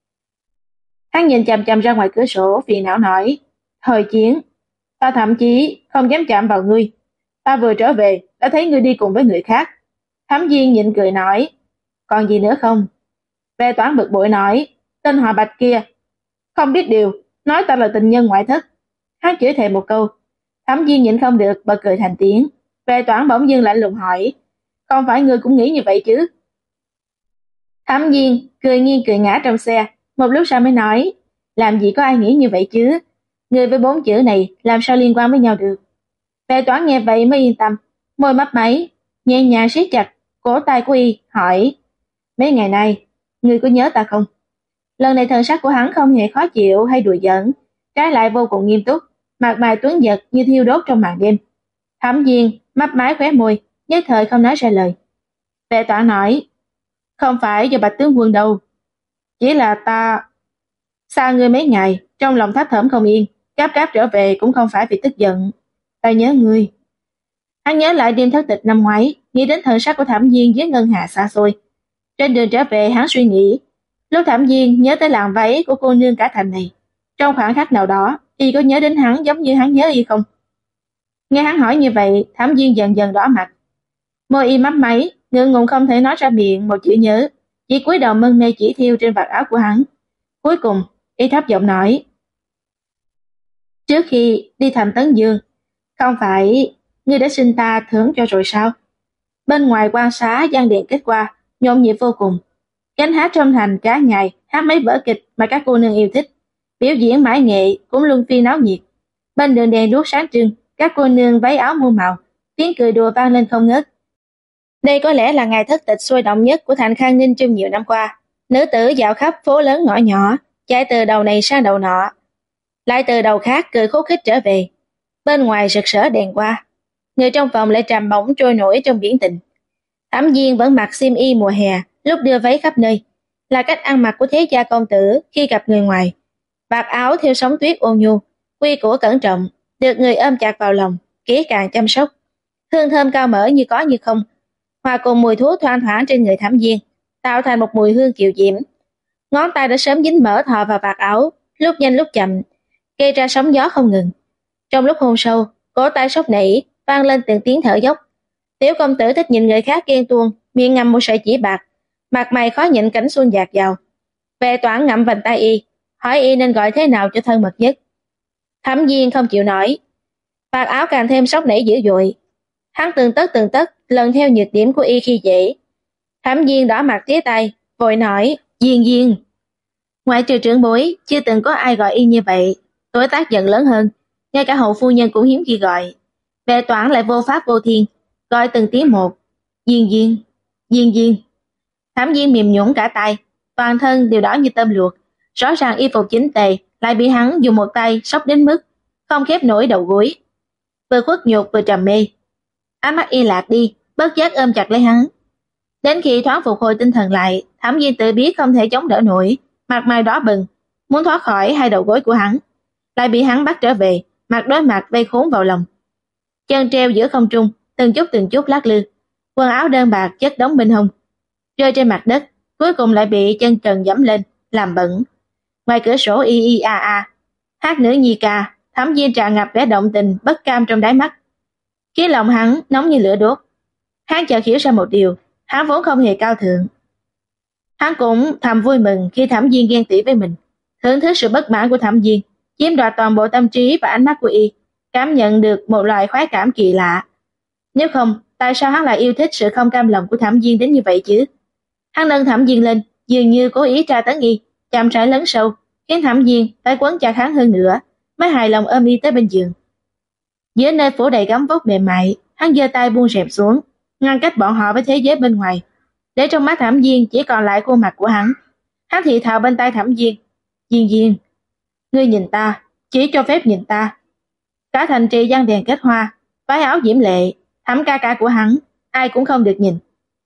Hắn nhìn chằm chằm ra ngoài cửa sổ, phiền não nói, thời chiến, ta thậm chí không dám chạm vào ngươi. Ta vừa trở về, đã thấy ngươi đi cùng với người khác. Thẩm Viên nhịn cười nói, còn gì nữa không? Vệ Toán bực bội nói, tên họ Bạch kia, không biết điều, nói ta là tình nhân ngoại thất. Hắn chửi thề một câu. Thẩm Viên nhịn không được bật cười thành tiếng. Vệ Toán bỗng dưng lạnh lùng hỏi, không phải ngươi cũng nghĩ như vậy chứ? Thẩm Viên cười nghiêng cười ngã trong xe, một lúc sau mới nói, làm gì có ai nghĩ như vậy chứ? Người với bốn chữ này làm sao liên quan với nhau được? Vệ Toán nghe vậy mới yên tâm, môi mấp máy, nhẹ nhàng siết chặt cổ tay của y, hỏi, mấy ngày nay, ngươi có nhớ ta không? Lần này thần sắc của hắn không hề khó chịu hay đùa giỡn, trái lại vô cùng nghiêm túc, mặt mày tuấn giật như thiêu đốt trong màn đêm. Thẩm Viên mấp máy khóe môi, nhất thời không nói ra lời. Vệ Toán nói, không phải do Bạch tướng quân đâu, chỉ là ta xa ngươi mấy ngày, trong lòng thấp thỏm không yên, gấp gáp trở về cũng không phải vì tức giận, ta nhớ ngươi. Hắn nhớ lại đêm thất tịch năm ngoái, nghĩ đến thần sắc của Thẩm Viên với ngân hà xa xôi. Trên đường trở về hắn suy nghĩ, lúc Thẩm Viên nhớ tới làn váy của cô nương cả thành này, trong khoảng khắc nào đó, y có nhớ đến hắn giống như hắn nhớ y không? Nghe hắn hỏi như vậy, Thẩm Viên dần dần đỏ mặt. Môi y mấp máy, ngượng ngùng không thể nói ra miệng một chữ nhớ, chỉ cúi đầu mân mê chỉ thiêu trên vạt áo của hắn. Cuối cùng, y thấp giọng nói, trước khi đi thành Tấn Dương, không phải ngươi đã xin ta thưởng cho rồi sao? Bên ngoài quan xá giăng điện kết qua, nhộn nhịp vô cùng. Cánh hát trong thành cả ngày, hát mấy vở kịch mà các cô nương yêu thích. Biểu diễn mãi nghệ cũng luân phiên náo nhiệt. Bên đường đèn đuốc sáng trưng, các cô nương váy áo muôn màu, tiếng cười đùa vang lên không ngớt. Đây có lẽ là ngày thất tịch sôi động nhất của thành Khang Ninh trong nhiều năm qua. Nữ tử dạo khắp phố lớn ngõ nhỏ, chạy từ đầu này sang đầu nọ, lại từ đầu khác cười khúc khích trở về. Bên ngoài rực rỡ đèn qua, người trong phòng lại trầm bổng trôi nổi trong biển tình. Thẩm Viên vẫn mặc xiêm y mùa hè, lúc đưa váy khắp nơi, là cách ăn mặc của thế gia công tử khi gặp người ngoài. Vạt áo theo sóng tuyết ôn nhu, quy củ cẩn trọng, được người ôm chặt vào lòng, kỹ càng chăm sóc. Hương thơm cao mỡ như có như không, hòa cùng mùi thuốc thoang thoảng trên người Thẩm Viên, tạo thành một mùi hương kiều diễm. Ngón tay đã sớm dính mỡ thò vào vạt áo, lúc nhanh lúc chậm, gây ra sóng gió không ngừng. Trong lúc hôn sâu, cổ tay sốc nảy, vang lên từng tiếng thở dốc. Tiểu công tử thích nhìn người khác ghen tuông, miệng ngậm một sợi chỉ bạc, mặt mày khó nhịn cảnh xuân dạt dào. Vệ Toản ngậm vành tay y, hỏi y nên gọi thế nào cho thân mật nhất. Thẩm Viên không chịu nổi, vạt áo càng thêm sốc nảy dữ dội. Hắn từng tấc lần theo nhược điểm của y khi dễ. Thẩm Viên đỏ mặt tía tay, vội nói: Viên Viên. Ngoại trừ trưởng bối, chưa từng có ai gọi y như vậy. Tuổi tác dần lớn hơn, ngay cả hậu phu nhân cũng hiếm khi gọi. Vệ Toản lại vô pháp vô thiên, gọi từng tiếng một: Viên Viên, Viên Viên. Thẩm Viên mềm nhũn cả tay, toàn thân đều đỏ như tôm luộc. Rõ ràng y phục chính tề, lại bị hắn dùng một tay xốc đến mức không khép nổi đầu gối. Vừa khuất nhục vừa trầm mê. Ánh mắt y lạc đi, bất giác ôm chặt lấy hắn. Đến khi thoáng phục hồi tinh thần lại, Thẩm Viên tự biết không thể chống đỡ nổi, mặt mày đỏ bừng, muốn thoát khỏi hai đầu gối của hắn, lại bị hắn bắt trở về, mặt đối mặt vây khốn vào lòng. Chân treo giữa không trung, từng chút lắc lư, quần áo đơn bạc chất đống bên hông, rơi trên mặt đất, cuối cùng lại bị chân trần giẫm lên, làm bẩn. Ngoài cửa sổ y y a a, hát nữ nhi ca, Thẩm Viên tràn ngập vẻ động tình bất cam trong đáy mắt, khiến lòng hắn nóng như lửa đốt. Hắn chợt hiểu ra một điều, hắn vốn không hề cao thượng. Hắn cũng thầm vui mừng khi Thẩm Viên ghen tị với mình, thưởng thức sự bất mãn của Thẩm Viên, chiếm đoạt toàn bộ tâm trí và ánh mắt của y, cảm nhận được một loại khoái cảm kỳ lạ. Nếu không, tại sao hắn lại yêu thích sự không cam lòng của Thẩm Viên đến như vậy chứ? Hắn nâng Thẩm Viên lên, dường như cố ý tra tấn y, chậm rãi lấn sâu, khiến Thẩm Viên phải quấn chặt hắn hơn nữa, mới hài lòng ôm y tới bên giường. Giữa nơi phủ đầy gấm vóc mềm mại, hắn giơ tay buông rèm xuống, ngăn cách bọn họ với thế giới bên ngoài, để trong mắt Thẩm Viên chỉ còn lại khuôn mặt của hắn. Hắn thì thào bên tai Thẩm Viên: Viên Viên, ngươi nhìn ta, chỉ cho phép nhìn ta. Cả thành trì giăng đèn kết hoa, váy áo diễm lệ, Thẩm ca ca của hắn, ai cũng không được nhìn.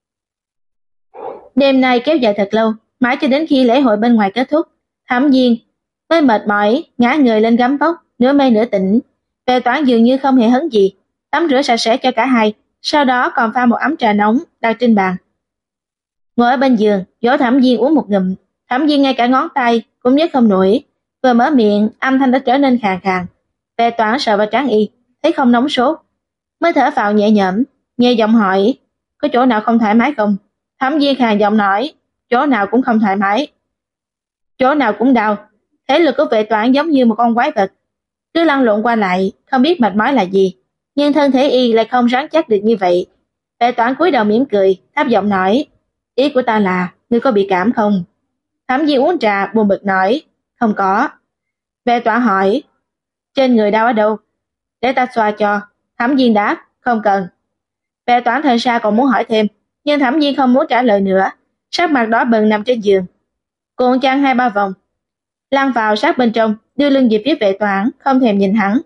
Đêm nay kéo dài thật lâu, mãi cho đến khi lễ hội bên ngoài kết thúc, Thẩm Viên mới mệt mỏi ngã người lên gấm vóc, nửa mê nửa tỉnh. Vệ Toản dường như không hề hấn gì, tắm rửa sạch sẽ cho cả hai, sau đó còn pha một ấm trà nóng đặt trên bàn. Ngồi ở bên giường, dỗ Thẩm Viên uống một ngụm. Thẩm Viên ngay cả ngón tay cũng nhấc không nổi, vừa mở miệng âm thanh đã trở nên khàn khàn. Vệ Toản sờ vào trán y, thấy không nóng sốt, mới thở phào nhẹ nhõm, nhẹ giọng hỏi: Có chỗ nào không thoải mái không? Thẩm Viên khàn giọng nói: Chỗ nào cũng không thoải mái, chỗ nào cũng đau. Thể lực của Vệ Toản giống như một con quái vật, cứ lăn lộn qua lại, không biết mệt mỏi là gì, nhưng thân thể y lại không rắn chắc được như vậy. Vệ Toản cúi đầu mỉm cười, thấp giọng nói: Ý của ta là, ngươi có bị cảm không? Thẩm Viên uống trà buồn bực nói: Không có. Vệ Toản hỏi: Trên người đau ở đâu? Để ta xoa cho. Thẩm Viên đáp: Không cần. Vệ Toản thời ra còn muốn hỏi thêm, nhưng Thẩm Viên không muốn trả lời nữa, sắc mặt đỏ bừng nằm trên giường, cuộn chăn 2-3 vòng, lăn vào sát bên trong, đưa lưng về phía Vệ Toản, không thèm nhìn hắn.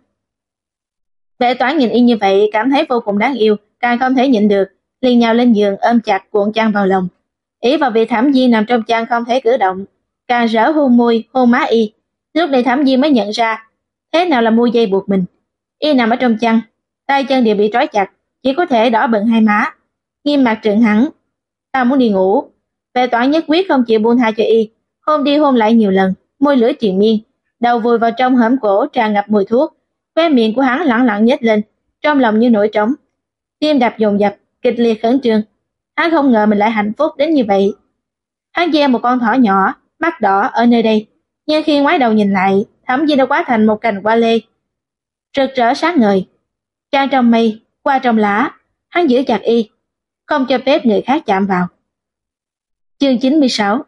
Vệ Toản nhìn y như vậy cảm thấy vô cùng đáng yêu, càng không thể nhịn được, liền nhào lên giường ôm chặt cuộn chăn vào lòng. Ỷ vào việc Thẩm Viên nằm trong chăn không thể cử động, càng rỡ hôn môi, hôn má y. Lúc này Thẩm Viên mới nhận ra thế nào là mua dây buộc mình. Y nằm ở trong chăn, tay chân đều bị trói chặt, chỉ có thể đỏ bừng hai má, nghiêm mặt trừng hắn: Ta muốn đi ngủ. Vệ Toản nhất quyết không chịu buông tha cho y, hôn đi hôn lại nhiều lần, môi lưỡi triền miên, đầu vùi vào trong hõm cổ tràn ngập mùi thuốc. Khóe miệng của hắn lẳng lặng nhếch lên, trong lòng như nổi trống, tim đập dồn dập, kịch liệt khẩn trương. Hắn không ngờ mình lại hạnh phúc đến như vậy. Hắn gieo một con thỏ nhỏ, mắt đỏ ở nơi đây, nhưng khi ngoái đầu nhìn lại, Thẩm Viên đã hóa thành một cành hoa lê, rực rỡ sáng ngời, trang trong mây, qua trong lá. Hắn giữ chặt y, không cho phép người khác chạm vào. Chương 96.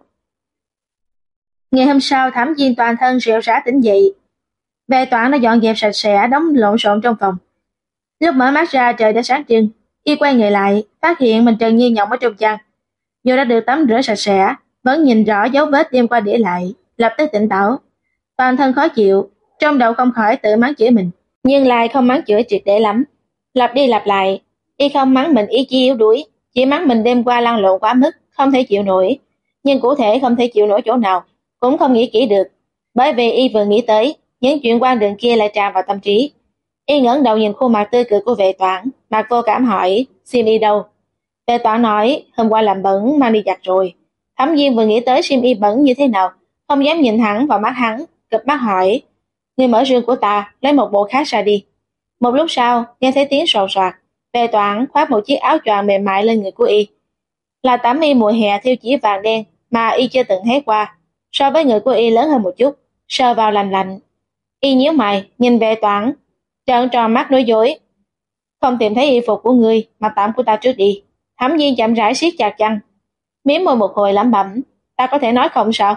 Ngày hôm sau, Thẩm Viên toàn thân rệu rã tỉnh dậy. Vệ Toản đã dọn dẹp sạch sẽ đống lộn xộn trong phòng. Lúc mở mắt ra trời đã sáng trưng, y quay người lại, phát hiện mình trần như nhộng ở trong chăn. Dù đã được tắm rửa sạch sẽ, vẫn nhìn rõ dấu vết đêm qua để lại, lập tức tỉnh táo. Toàn thân khó chịu, trong đầu không khỏi tự mắng chửi mình, nhưng lại không mắng chửi triệt để lắm. Lặp đi lặp lại, y không mắng mình ý chí yếu đuối, chỉ mắng mình đêm qua lăn lộn quá mức, không thể chịu nổi. Nhưng cụ thể không thể chịu nổi chỗ nào, cũng không nghĩ kỹ được, bởi vì y vừa nghĩ tới, những chuyện quan đường kia lại tràn vào tâm trí. Y ngẩng đầu nhìn khuôn mặt tươi cười của Vệ Toản, mặt vô cảm hỏi, sim y đâu? Vệ Toản nói, hôm qua làm bẩn mang đi giặt rồi. Thẩm Diên vừa nghĩ tới sim y bẩn như thế nào, không dám nhìn thẳng vào mắt hắn, cụp mắt hỏi, người mở rương của ta, lấy một bộ khác ra đi. Một lúc sau, nghe thấy tiếng sột soạt, Vệ Toản khoác một chiếc áo choàng mềm mại lên người của y. Là tấm y mùa hè theo chỉ vàng đen mà y chưa từng thấy qua, so với người của y lớn hơn một chút, sờ vào lành lạnh. Y nhíu mày, nhìn Vệ Toản, trợn tròn mắt nói dối. Không tìm thấy y phục của ngươi, mặc tạm của ta trước đi. Thẩm Diên chậm rãi siết chặt chân, miếm môi một hồi lẩm bẩm, ta có thể nói không sao?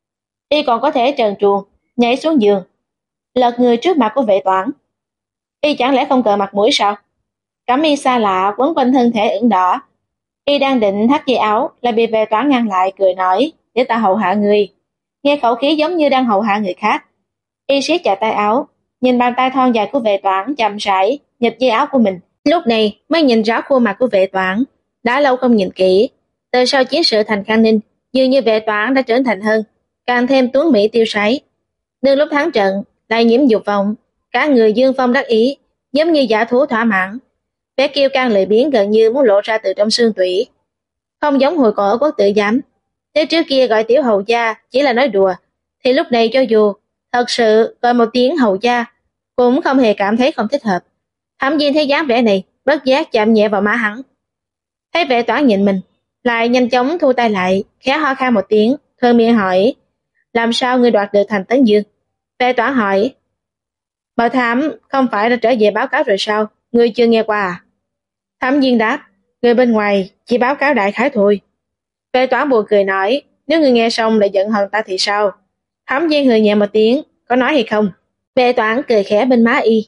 Y còn có thể trần truồng, nhảy xuống giường, lật người trước mặt của Vệ Toản. Y chẳng lẽ không cần mặt mũi sao? Cẩm y xa lạ quấn quanh thân thể ửng đỏ. Y đang định thắt dây áo, lại bị Vệ Toản ngăn lại, cười nói, để ta hầu hạ người. Nghe khẩu khí giống như đang hầu hạ người khác. Y siết chặt tay áo, nhìn bàn tay thon dài của Vệ Toản chậm rãi nhịp dây áo của mình. Lúc này mới nhìn rõ khuôn mặt của Vệ Toản. Đã lâu không nhìn kỹ, từ sau chiến sự thành Khang Ninh, dường như Vệ Toản đã trưởng thành hơn, càng thêm tuấn mỹ tiêu sái. Đương lúc thắng trận, lại nhiễm dục vọng, cả người dương phong đắc ý, giống như dã thú thỏa mãn. Vẻ kiêu căng lười biếng gần như muốn lộ ra từ trong xương tủy. Không giống hồi còn ở Quốc Tử Giám, nếu trước kia gọi tiểu hầu gia chỉ là nói đùa, thì lúc này cho dù thật sự gọi một tiếng hầu gia, cũng không hề cảm thấy không thích hợp. Thẩm Diên thấy dáng vẻ này, bất giác chạm nhẹ vào má hắn. Thấy Vệ Toản nhìn mình, lại nhanh chóng thu tay lại, khẽ ho khan một tiếng, thơ miệng hỏi, làm sao ngươi đoạt được thành Tấn Dương? Vệ Toản hỏi, Bảo Thám không phải đã trở về báo cáo rồi sao? Ngươi chưa nghe qua à? Thẩm Diên đáp, người bên ngoài chỉ báo cáo đại khái thôi. Vệ Toản buồn cười nói, nếu ngươi nghe xong lại giận hờn ta thì sao? Thẩm Diên hừ nhẹ một tiếng, có nói hay không? Vệ Toản cười khẽ bên má y,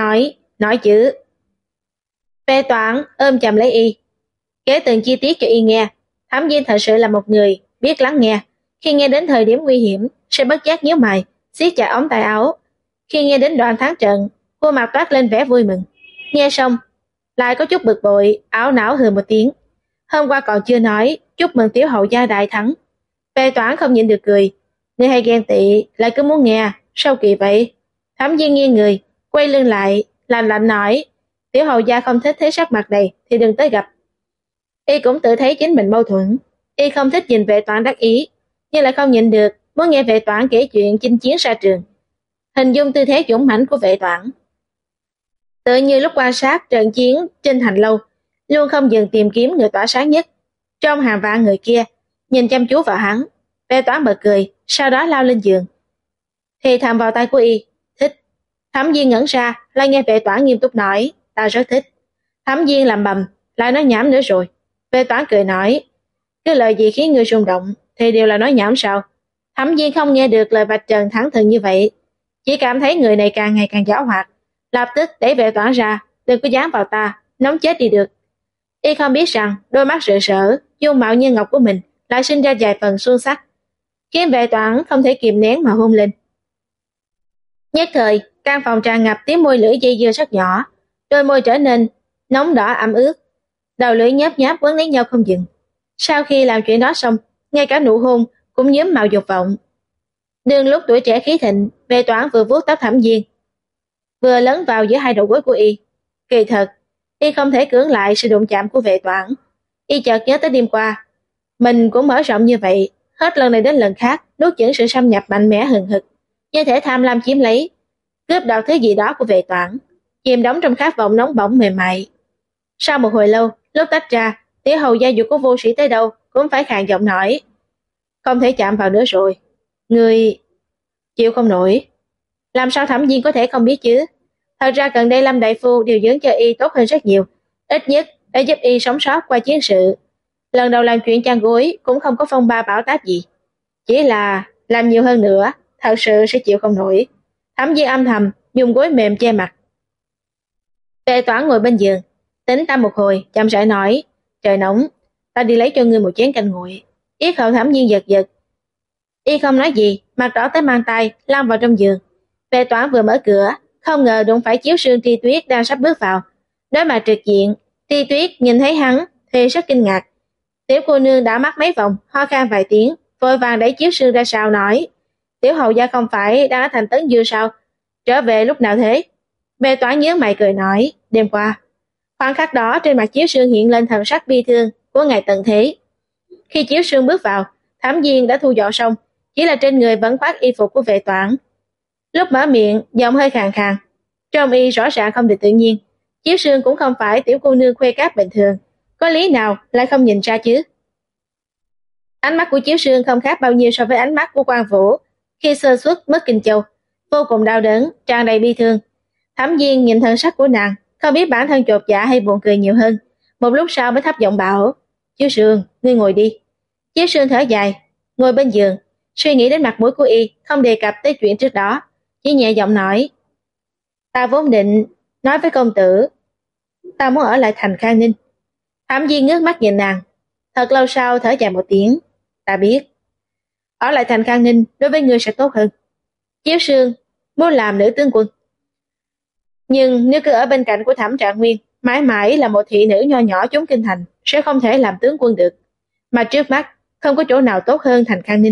nói chứ. Vệ Toản ôm chầm lấy y, kể từng chi tiết cho y nghe. Thẩm Diên thật sự là một người biết lắng nghe, khi nghe đến thời điểm nguy hiểm sẽ bất giác nhíu mày, siết chặt ống tay áo. Khi nghe đến đoạn thắng trận, khuôn mặt toát lên vẻ vui mừng. Nghe xong, lại có chút bực bội, ảo não hừ một tiếng. Hôm qua còn chưa nói chúc mừng tiểu hậu gia đại thắng. Vệ Toản không nhịn được cười, người hay ghen tị lại cứ muốn nghe, sao kỳ vậy? Thẩm Diên nghiêng người, quay lưng lại, lạnh lạnh nói, tiểu hậu gia không thích thấy sắc mặt này thì đừng tới gặp. Y cũng tự thấy chính mình mâu thuẫn, y không thích nhìn Vệ Toản đắc ý, nhưng lại không nhịn được muốn nghe Vệ Toản kể chuyện chinh chiến xa trường. Hình dung tư thế dũng mãnh của Vệ Toản, tự như lúc quan sát trận chiến trên thành lâu, luôn không dừng tìm kiếm người tỏa sáng nhất trong hàng vạn người kia, nhìn chăm chú vào hắn. Vệ Toản bật cười, sau đó lao lên giường, thì thầm vào tay của y, thích. Thẩm Diên ngẩn ra, lại nghe Vệ Toản nghiêm túc nói, ta rất thích. Thẩm Diên làm bầm, lại nói nhảm nữa rồi. Vệ Toản cười nói, cái lời gì khiến ngươi rung động thì đều là nói nhảm sao? Thẩm Diên không nghe được lời vạch trần thẳng thừng như vậy, chỉ cảm thấy người này càng ngày càng giảo hoạt, lập tức đẩy Vệ Toản ra, đừng có dán vào ta, nóng chết đi được. Y không biết rằng đôi mắt rực rỡ, dung mạo như ngọc của mình lại sinh ra vài phần xuân sắc, khiến Vệ Toản không thể kìm nén mà hôn lên. Nhất thời, căn phòng tràn ngập tiếng môi lưỡi dây dưa rất nhỏ, đôi môi trở nên nóng đỏ ẩm ướt, đầu lưỡi nháp nháp quấn lấy nhau không dừng. Sau khi làm chuyện đó xong, ngay cả nụ hôn cũng nhuốm màu dục vọng. Đương lúc tuổi trẻ khí thịnh, Vệ Toản vừa vuốt tóc Thẩm Diên, vừa lấn vào giữa hai đầu gối của y. Kỳ thật, y không thể cưỡng lại sự đụng chạm của Vệ Toản. Y chợt nhớ tới đêm qua, mình cũng mở rộng như vậy, hết lần này đến lần khác, nuốt chửng sự xâm nhập mạnh mẽ hừng hực, như thể tham lam chiếm lấy, cướp đoạt thứ gì đó của Vệ Toản, chìm đắm trong khát vọng nóng bỏng mềm mại. Sau một hồi lâu, lúc tách ra, tiểu hầu gia dù có vô sĩ tới đâu cũng phải khàn giọng nói, không thể chạm vào nữa rồi, người chịu không nổi. Làm sao Thẩm Diên có thể không biết chứ? Thật ra gần đây Lâm đại phu điều dưỡng cho y tốt hơn rất nhiều, ít nhất đã giúp y sống sót qua chiến sự. Lần đầu làm chuyện chăn gối cũng không có phong ba bão táp gì, chỉ là làm nhiều hơn nữa, thật sự sẽ chịu không nổi. Thẩm Diên âm thầm dùng gối mềm che mặt. Vệ Toản ngồi bên giường, tính tâm một hồi, chậm rãi nói, trời nóng, ta đi lấy cho ngươi một chén canh nguội. Yết hầu Thẩm Viên giật giật. Y không nói gì, mặt đỏ tới mang tay, lao vào trong giường. Vệ Toản vừa mở cửa, không ngờ đụng phải Chiếu Sương Tri Tuyết đang sắp bước vào. Đối mặt trực diện, Tri Tuyết nhìn thấy hắn thì rất kinh ngạc. Tiểu cô nương đã mắt mấy vòng, ho khan vài tiếng, vội vàng đẩy Chiếu Sương ra sau nói: "Tiểu hầu gia không phải đang ở thành Tấn Dương sao? Trở về lúc nào thế?" Vệ Toản nhướng mày cười nói: "Đêm qua." Khoảnh khắc đó trên mặt Chiếu Sương hiện lên thần sắc bi thương của ngày tận thế. Khi Chiếu Sương bước vào, Thẩm Viên đã thu dọn xong, chỉ là trên người vẫn khoác y phục của Vệ Toản. Lúc mở miệng, giọng hơi khàn khàn, trong y rõ ràng không được tự nhiên. Chiếu Sương cũng không phải tiểu cô nương khuê cáp bình thường, có lý nào lại không nhìn ra chứ? Ánh mắt của Chiếu Sương không khác bao nhiêu so với ánh mắt của Quan Vũ khi sơ suất mất Kinh Châu, vô cùng đau đớn, tràn đầy bi thương. Thẩm Viên nhìn thân sắc của nàng, không biết bản thân chột dạ hay buồn cười nhiều hơn. Một lúc sau mới thấp giọng bảo: "Chiếu Sương, ngươi ngồi đi." Chiếu Sương thở dài, ngồi bên giường, suy nghĩ đến mặt mũi của y, không đề cập tới chuyện trước đó, chỉ nhẹ giọng nói: "Ta vốn định nói với công tử, ta muốn ở lại thành Khang Ninh." Thẩm Viên ngước mắt nhìn nàng, thật lâu sau thở dài một tiếng: "Ta biết, ở lại thành Khang Ninh đối với ngươi sẽ tốt hơn." Chiếu Sương muốn làm nữ tướng quân, nhưng nếu cứ ở bên cạnh của Thẩm Trạng Nguyên, mãi mãi là một thị nữ nho nhỏ trốn kinh thành, sẽ không thể làm tướng quân được. Mà trước mắt không có chỗ nào tốt hơn thành Khang Ninh.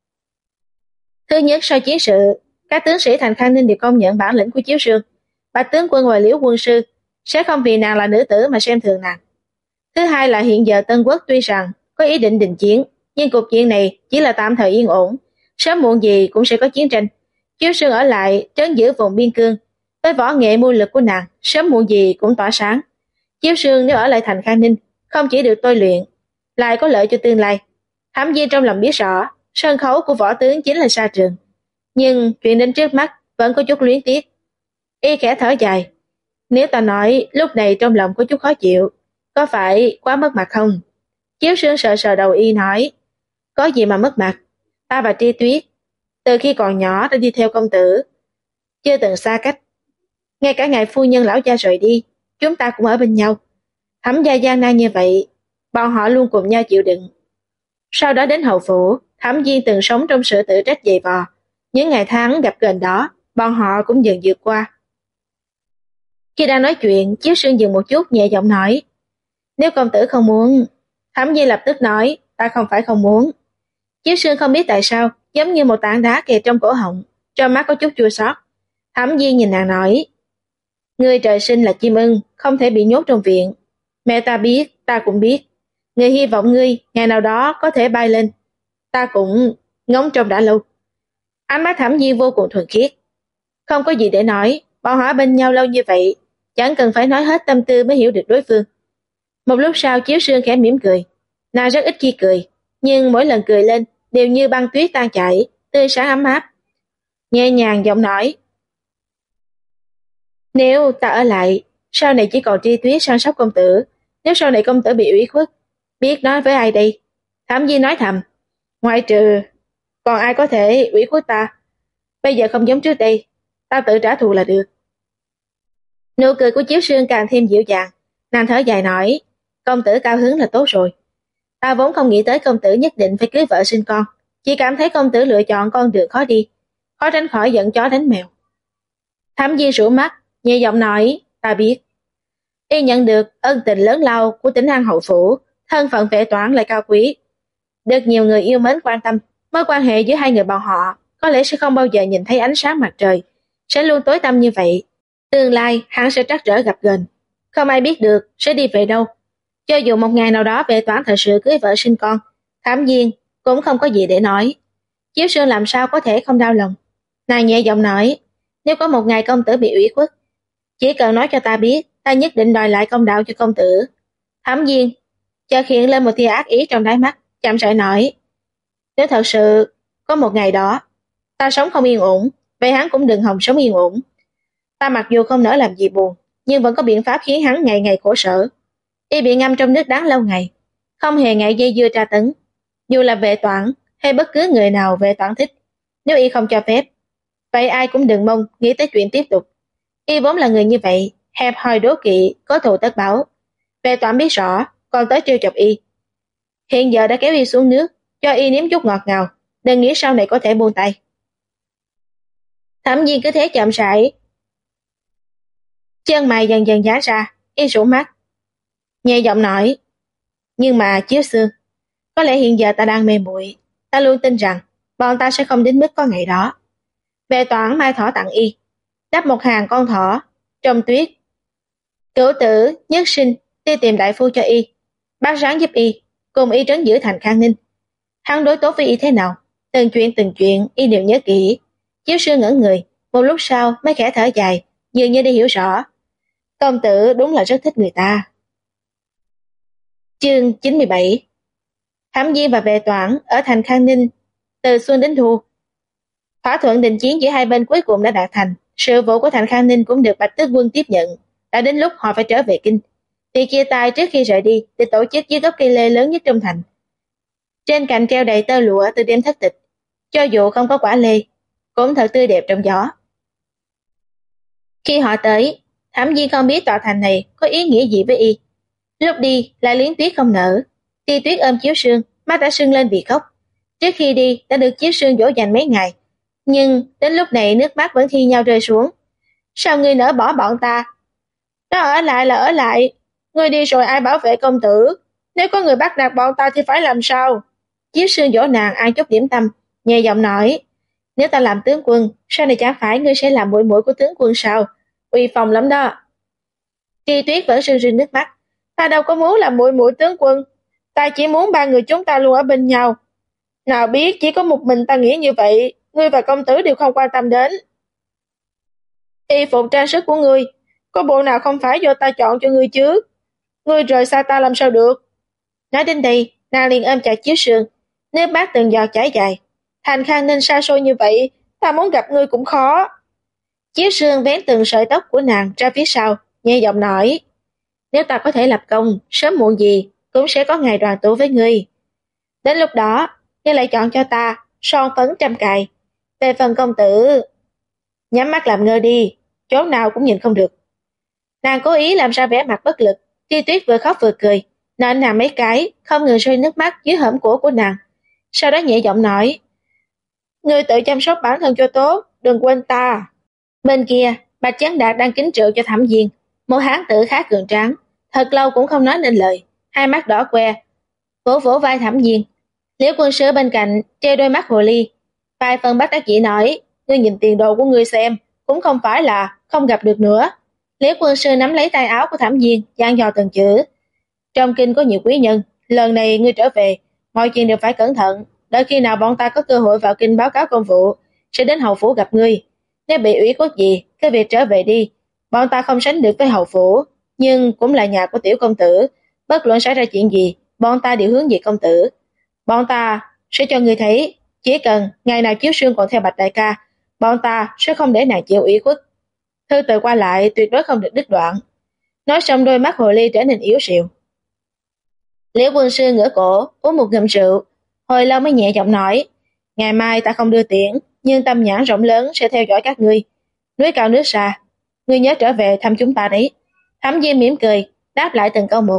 Thứ nhất, sau chiến sự, các tướng sĩ thành Khang Ninh đều công nhận bản lĩnh của Chiếu Sương. Bạch tướng quân và Liễu quân sư sẽ không vì nàng là nữ tử mà xem thường nàng. Thứ hai là hiện giờ Tân Quốc tuy rằng có ý định đình chiến, nhưng cục diện này chỉ là tạm thời yên ổn, sớm muộn gì cũng sẽ có chiến tranh. Chiếu Sương ở lại trấn giữ vùng biên cương, với võ nghệ mưu lực của nàng, sớm muộn gì cũng tỏa sáng. Chiếu Sương nếu ở lại thành Khang Ninh, không chỉ được tôi luyện, lại có lợi cho tương lai. Thẩm Viên trong lòng biết rõ, sân khấu của võ tướng chính là sa trường, nhưng chuyện đến trước mắt vẫn có chút luyến tiếc. Y khẽ thở dài: "Nếu ta nói lúc này trong lòng có chút khó chịu, có phải quá mất mặt không?" Chiếu Sương sờ sờ đầu y nói: "Có gì mà mất mặt, ta và Tri Tuyết từ khi còn nhỏ đã đi theo công tử, chưa từng xa cách. Ngay cả ngày phu nhân lão gia rời đi, chúng ta cũng ở bên nhau. Thẩm gia gian nan như vậy, bọn họ luôn cùng nhau chịu đựng." Sau đó đến hậu phủ, Thẩm Viên từng sống trong sự tự trách dày vò. Những ngày tháng gặp gềnh đó, bọn họ cũng dần vượt qua. Khi đang nói chuyện, Chiếu Sương dừng một chút, nhẹ giọng nói: "Nếu công tử không muốn." Thẩm Viên lập tức nói: "Ta không phải không muốn." Chiếu Sương không biết tại sao, giống như một tảng đá kẹt trong cổ họng, trong mắt có chút chua xót. Thẩm Viên nhìn nàng nói: "Ngươi trời sinh là chim ưng, không thể bị nhốt trong viện. Mẹ ta biết, ta cũng biết. Người hy vọng ngươi ngày nào đó có thể bay lên. Ta cũng ngóng trông đã lâu." Ánh mắt Thẩm Viên vô cùng thuần khiết. Không có gì để nói, bọn họ bên nhau lâu như vậy, chẳng cần phải nói hết tâm tư mới hiểu được đối phương. Một lúc sau Chiếu Sương khẽ mỉm cười. Nàng rất ít khi cười, nhưng mỗi lần cười lên đều như băng tuyết tan chảy, tươi sáng ấm áp. Nhẹ nhàng giọng nói: "Nếu ta ở lại, sau này chỉ còn Tri Tuyết săn sóc công tử. Nếu sau này công tử bị ủy khuất, biết nói với ai đây?" Thẩm Viên nói thầm: "Ngoại trừ, còn ai có thể ủy khuất ta? Bây giờ không giống trước đây, ta tự trả thù là được." Nụ cười của Chiếu Sương càng thêm dịu dàng, nàng thở dài nói: "Công tử cao hứng là tốt rồi. Ta vốn không nghĩ tới công tử nhất định phải cưới vợ sinh con, chỉ cảm thấy công tử lựa chọn con đường khó đi, khó tránh khỏi giận chó đánh mèo." Thẩm Viên sụ mắt, nhẹ giọng nói: "Ta biết." Y nhận được ân tình lớn lao của Tĩnh An hậu phủ, thân phận Vệ Toản lại cao quý, được nhiều người yêu mến quan tâm. Mối quan hệ giữa hai người bọn họ có lẽ sẽ không bao giờ nhìn thấy ánh sáng mặt trời, sẽ luôn tối tăm như vậy. Tương lai hắn sẽ trắc trở gặp gềnh, không ai biết được sẽ đi về đâu. Cho dù một ngày nào đó Vệ Toản thật sự cưới vợ sinh con, Thẩm Viên cũng không có gì để nói. Chiếu Sương làm sao có thể không đau lòng. Nàng nhẹ giọng nói: "Nếu có một ngày công tử bị ủy khuất, chỉ cần nói cho ta biết, ta nhất định đòi lại công đạo cho công tử." Thẩm Viên chợt hiện lên một tia ác ý trong đáy mắt, chậm rãi nói: "Nếu thật sự có một ngày đó ta sống không yên ổn, vậy hắn cũng đừng hòng sống yên ổn. Ta mặc dù không nỡ làm gì buồn, nhưng vẫn có biện pháp khiến hắn ngày ngày khổ sở." Y bị ngâm trong nước đắng lâu ngày, không hề ngại dây dưa tra tấn, dù là Vệ Toản hay bất cứ người nào Vệ Toản thích. Nếu y không cho phép, vậy ai cũng đừng mong nghĩ tới chuyện tiếp tục. Y vốn là người như vậy, hẹp hòi đố kỵ, có thù tất báo. Vệ Toản biết rõ, còn tới trêu chọc y. Hiện giờ đã kéo y xuống nước, cho y nếm chút ngọt ngào, đừng nghĩ sau này có thể buông tay. Thẩm Viên cứ thế chậm rãi, chân mày dần dần giãn ra, y rũ mắt, nhẹ giọng nói, nhưng mà Chiếu Sương, có lẽ hiện giờ ta đang mê muội, ta luôn tin rằng bọn ta sẽ không đến mức có ngày đó. Về Toản mai thỏ tặng y, đắp một hàng con thỏ trong tuyết. Cửu tử nhất sinh đi tìm đại phu cho y, bác ráng giúp y, cùng y trấn giữ thành Khang Ninh. Hắn đối tốt với y thế nào, từng chuyện y đều nhớ kỹ. Chiếu Sương ngẩn người, một lúc sau mới khẽ thở dài, dường như đã hiểu rõ. Công tử đúng là rất thích người ta. Chương 97. Thẩm Viên và Vệ Toản ở thành Khang Ninh từ xuân đến thu. Thỏa thuận đình chiến giữa hai bên cuối cùng đã đạt thành, sự vụ của thành Khang Ninh cũng được Bạch Tước Quân tiếp nhận. Đã đến lúc họ phải trở về kinh. Thì chia tay trước khi rời đi thì tổ chức dưới gốc cây lê lớn nhất trong thành. Trên cành treo đầy tơ lụa từ đêm thất tịch, cho dù không có quả lê, cũng thật tươi đẹp trong gió. Khi họ tới, Thẩm Viên không biết tòa thành này có ý nghĩa gì với y. Lúc đi lại Liến Tuyết không nở, Ti Tuyết ôm Chiếu Sương, mắt đã sưng lên vì khóc. Trước khi đi đã được Chiếu Sương dỗ dành mấy ngày, nhưng đến lúc này nước mắt vẫn thi nhau rơi xuống. Sao ngươi nỡ bỏ bọn ta? Nó ở lại là ở lại, ngươi đi rồi ai bảo vệ công tử? Nếu có người bắt nạt bọn ta thì phải làm sao? Chiếu Sương dỗ nàng ăn chút điểm tâm, nhẹ giọng nói, nếu ta làm tướng quân, sau này chả phải ngươi sẽ làm muội muội của tướng quân sao? Uy phong lắm đó. Ti Tuyết vẫn rưng rưng nước mắt, ta đâu có muốn làm muội muội tướng quân, ta chỉ muốn ba người chúng ta luôn ở bên nhau. Nào biết chỉ có một mình ta nghĩ như vậy, ngươi và công tử đều không quan tâm đến. Y phục trang sức của ngươi, có bộ nào không phải do ta chọn cho ngươi chứ? Ngươi rời xa ta làm sao được? Nói đến đây, nàng liền ôm chặt Chiếu Sương, nước mắt từng giọt chảy dài. Thành Khang Ninh xa xôi như vậy, ta muốn gặp ngươi cũng khó. Chiếu Sương vén từng sợi tóc của nàng ra phía sau, nhẹ giọng nói, nếu ta có thể lập công, sớm muộn gì cũng sẽ có ngày đoàn tụ với ngươi. Đến lúc đó, ngươi lại chọn cho ta son phấn trăm cài. Về phần công tử, nhắm mắt làm ngơ đi, chỗ nào cũng nhìn không được. Nàng cố ý làm ra vẻ mặt bất lực. Ti Tuyết vừa khóc vừa cười, nện nàng mấy cái, không ngừng rơi nước mắt dưới hõm cổ của nàng. Sau đó nhẹ giọng nói, ngươi tự chăm sóc bản thân cho tốt, đừng quên ta. Bên kia, Bạch Chấn Đạt đang kính rượu cho Thẩm Viên, một hán tử khá cường tráng, thật lâu cũng không nói nên lời, hai mắt đỏ que, vỗ vỗ vai Thẩm Viên. Liễu Quân Sư bên cạnh treo đôi mắt hồ ly, vài phần bất đắc dĩ nói, ngươi nhìn tiền đồ của ngươi xem, cũng không phải là không gặp được nữa. Liễu Quân Sư nắm lấy tay áo của Thẩm Viên, dặn dò từng chữ, trong kinh có nhiều quý nhân, lần này ngươi trở về, mọi chuyện đều phải cẩn thận, đợi khi nào bọn ta có cơ hội vào kinh báo cáo công vụ, sẽ đến hầu phủ gặp ngươi. Nếu bị ủy khuất gì, cái việc trở về đi, bọn ta không sánh được với hầu phủ, nhưng cũng là nhà của tiểu công tử, bất luận xảy ra chuyện gì, bọn ta đều hướng về công tử. Bọn ta sẽ cho ngươi thấy, chỉ cần ngày nào Chiếu Sương còn theo Bạch đại ca, bọn ta sẽ không để nàng chịu ủy khuất. Thư từ qua lại tuyệt đối không được đứt đoạn. Nói xong đôi mắt hồ ly trở nên yếu xìu. Liễu Quân Sư ngửa cổ uống một ngụm rượu, hồi lâu mới nhẹ giọng nói, ngày mai ta không đưa tiễn, nhưng tâm nhãn rộng lớn sẽ theo dõi các ngươi. Núi cao nước xa, ngươi nhớ trở về thăm chúng ta đấy. Thẩm Viên mỉm cười, đáp lại từng câu một.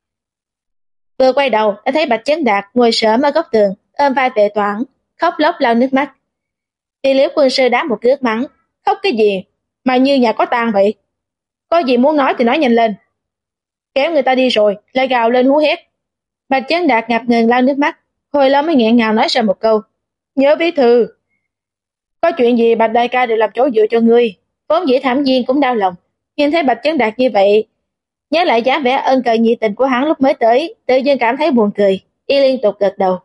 Vừa quay đầu đã thấy Bạch Chấn Đạt ngồi xổm ở góc tường, ôm vai Vệ Toản, khóc lóc lau nước mắt. Thì Liễu Quân Sư đá một cước mắng, khóc cái gì mà như nhà có tang vậy? Có gì muốn nói thì nói nhanh lên. Kéo người ta đi rồi lại gào lên hú hét. Bạch Chấn Đạt ngập ngừng lau nước mắt, hồi lâu mới nghẹn ngào nói ra một câu, nhớ bí thư. Có chuyện gì Bạch đại ca đều làm chỗ dựa cho ngươi. Vốn dĩ Thẩm Viên cũng đau lòng, nhìn thấy Bạch Chấn Đạt như vậy, nhớ lại dáng vẻ ân cần nhiệt tình của hắn lúc mới tới, tự nhiên cảm thấy buồn cười, y liên tục gật đầu.